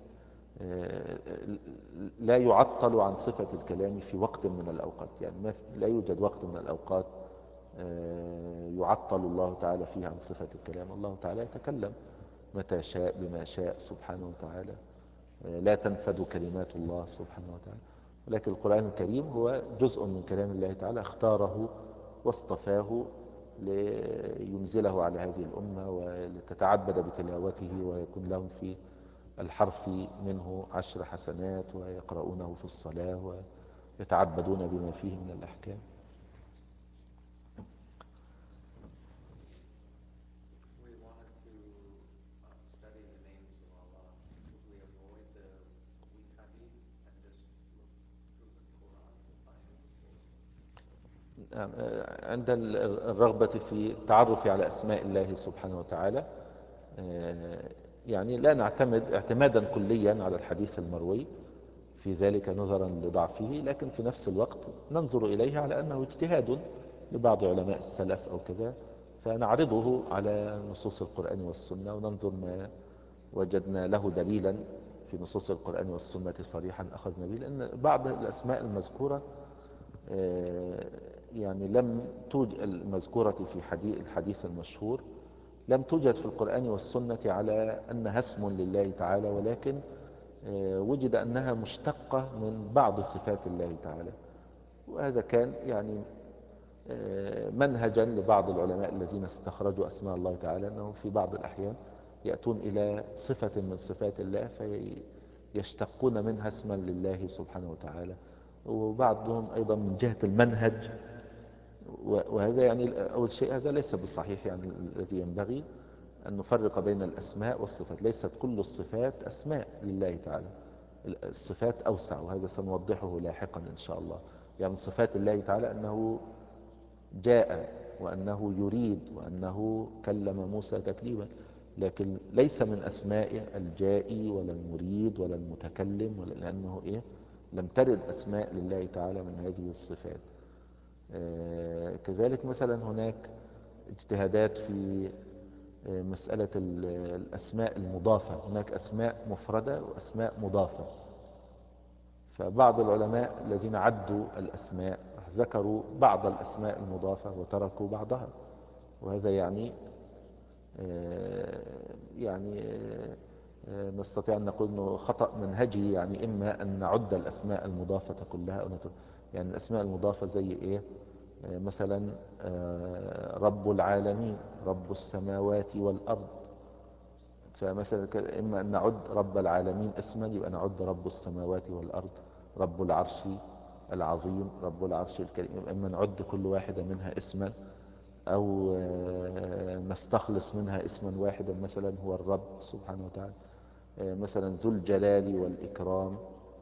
لا يعطل عن صفة الكلام في وقت من الأوقات، يعني ما لا يوجد وقت من الأوقات يعطل الله تعالى فيها عن صفة الكلام. الله تعالى يتكلم متى شاء بما شاء سبحانه وتعالى، لا تنفد كلمات الله سبحانه وتعالى. ولكن القرآن الكريم هو جزء من كلام الله تعالى اختاره واصطفاه لينزله على هذه الأمة ولتتعبد بتلاوته، ويكون لهم في الحرف منه عشر حسنات، ويقرؤونه في الصلاة ويتعبدون بما فيه من الأحكام. عند الرغبة في التعرف على أسماء الله سبحانه وتعالى يعني لا نعتمد اعتمادا كليا على الحديث المروي في ذلك نظرا لضعفه، لكن في نفس الوقت ننظر إليه على أنه اجتهاد لبعض علماء السلف أو كذا، فنعرضه على نصوص القرآن والسنة وننظر ما وجدنا له دليلا في نصوص القرآن والسنة صريحا أخذنا به، لأن بعض الأسماء المذكورة يعني لم توجد المذكورة في حديث الحديث المشهور لم توجد في القرآن والسنة على أنها اسم لله تعالى، ولكن وجد أنها مشتقة من بعض صفات الله تعالى. وهذا كان يعني منهجا لبعض العلماء الذين استخرجوا أسماء الله تعالى، أنهم في بعض الأحيان يأتون إلى صفة من صفات الله فيشتقون منها اسما لله سبحانه وتعالى. وبعضهم أيضا من جهة المنهج، وهذا يعني أول شيء هذا ليس بصحيح، يعني الذي ينبغي أن نفرق بين الأسماء والصفات. ليست كل الصفات أسماء لله تعالى، الصفات أوسع، وهذا سنوضحه لاحقا إن شاء الله. يعني من صفات الله تعالى أنه جاء، وأنه يريد، وأنه كلم موسى تكليما، لكن ليس من أسمائه الجائي ولا المريد ولا المتكلم، ولا لأنه إيه لم ترد أسماء لله تعالى من هذه الصفات. آه كذلك مثلا هناك اجتهادات في آه مسألة الأسماء المضافة. هناك أسماء مفردة وأسماء مضافة، فبعض العلماء الذين عدوا الأسماء ذكروا بعض الأسماء المضافة وتركوا بعضها، وهذا يعني آه يعني آه نستطيع أن نقول أنه خطأ منهجي. يعني إما أن نعد الأسماء المضافة كلها أو نترك. يعني الأسماء المضافة زي إيه؟ آه مثلا آه رب العالمين، رب السماوات والأرض. فمثلا إما أن نعد رب العالمين اسما، يبقى نعد رب السماوات والأرض، رب العرش العظيم، رب العرش الكريم. إما نعد كل واحدة منها اسما، أو نستخلص منها اسما واحدا مثلا هو الرب سبحانه وتعالى. مثلا ذو الجلال والإكرام،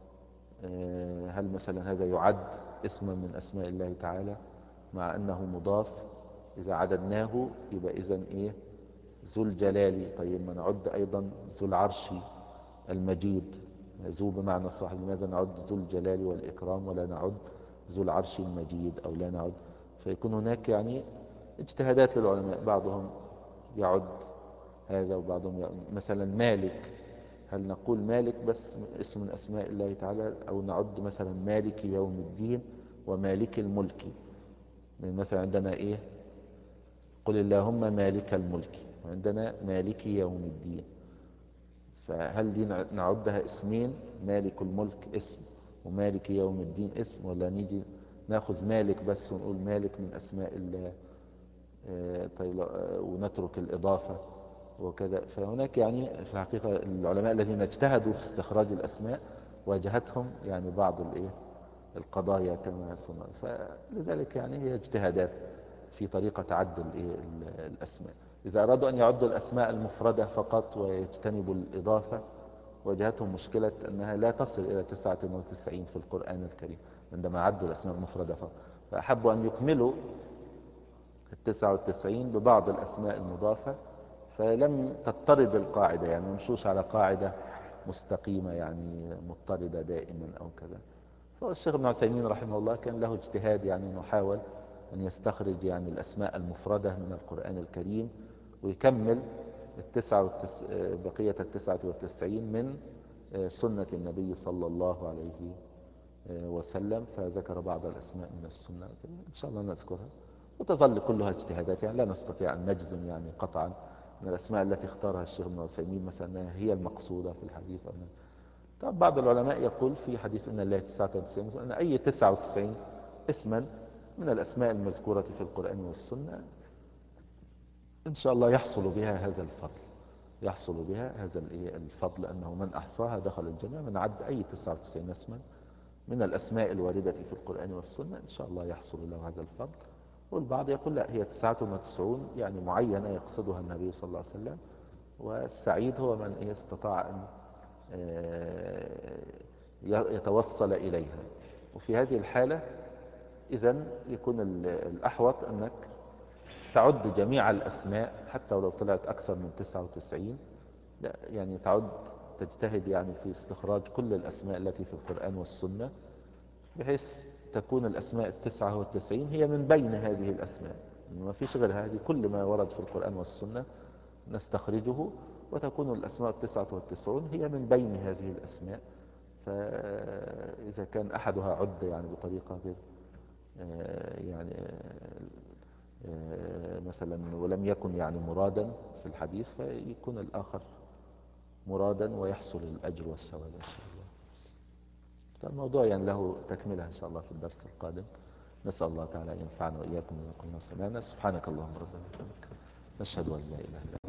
هل مثلا هذا يعد اسما من أسماء الله تعالى مع أنه مضاف؟ إذا عددناه يبقى إذن إيه؟ ذو الجلال. طيب ما نعد أيضا ذو العرش المجيد، ذو بمعنى صاحب، لماذا نعد ذو الجلال والإكرام ولا نعد ذو العرش المجيد، أو لا نعد؟ فيكون هناك يعني اجتهادات للعلماء، بعضهم يعد هذا وبعضهم يعد. مثلا مالك، هل نقول مالك بس اسم من أسماء الله تعالى، أو نعد مثلا مالك يوم الدين ومالك الملك؟ مثلا عندنا إيه؟ قل اللهم مالك الملك، وعندنا مالك يوم الدين. فهل دي نعدها اسمين، مالك الملك اسم ومالك يوم الدين اسم، ولا نيجي ناخذ مالك بس ونقول مالك من أسماء الله آه طيب آه ونترك الإضافة وكذا؟ فهناك يعني في الحقيقة العلماء الذين اجتهدوا في استخراج الأسماء واجهتهم يعني بعض الايه القضايا كما صنع. فلذلك يعني هي اجتهادات في طريقة عد الأسماء. إذا أرادوا أن يعدوا الأسماء المفردة فقط ويجتنبوا الإضافة واجهتهم مشكلة أنها لا تصل إلى تسعة وتسعين في القرآن الكريم عندما عدوا الأسماء المفردة فقط، فأحبوا أن يكملوا التسعة والتسعين ببعض الأسماء المضافة، فلم تضطرد القاعدة، يعني ممشوش على قاعدة مستقيمة يعني مضطردة دائما أو كذا. فالشيخ ابن عثيمين رحمه الله كان له اجتهاد، يعني انه حاول أن يستخرج يعني الأسماء المفردة من القرآن الكريم ويكمل التسعة والتس... بقية التسعة والتسعين من سنة النبي صلى الله عليه وسلم. فذكر بعض الأسماء من السنة إن شاء الله نذكرها، وتظل كلها اجتهادات، يعني لا نستطيع أن نجزم يعني قطعا من الأسماء التي اختارها الشيخ ابن عثيمين مثلا هي المقصودة في الحديث. طب بعض العلماء يقول في حديث أن الله تسعة وتسعين، أن أي تسعة وتسعين اسما من الأسماء المذكورة في القرآن والسنة إن شاء الله يحصل بها هذا الفضل، يحصل بها هذا الفضل أنه من أحصاها دخل الجنة. من عد أي تسعة وتسعين اسما من الأسماء الواردة في القرآن والسنة إن شاء الله يحصل له هذا الفضل. والبعض يقول لا، هي تسعة وتسعون يعني معينة يقصدها النبي صلى الله عليه وسلم، والسعيد هو من استطاع أن يتوصل إليها. وفي هذه الحالة إذن يكون الأحوط أنك تعد جميع الأسماء حتى ولو طلعت أكثر من تسعة وتسعين، لا يعني تعد تجتهد يعني في استخراج كل الأسماء التي في القرآن والسنة، بحيث تكون الأسماء التسعة والتسعين هي من بين هذه الأسماء، ما فيش غير هذه، كل ما ورد في القرآن والسنة نستخرجه، وتكون الأسماء التسعة والتسعون هي من بين هذه الأسماء. فإذا كان أحدها عد يعني بطريقة غير يعني مثلا ولم يكن يعني مرادا في الحديث، فيكون الآخر مرادا ويحصل الأجر والثواب إن شاء الله. فالموضوع يعني له تكملة إن شاء الله في الدرس القادم. نسأل الله تعالى أن ينفعنا وإياكم بما قلنا وسمعنا. سبحانك اللهم ربنا وبحمدك، نشهد أن لا إله إلا أنت.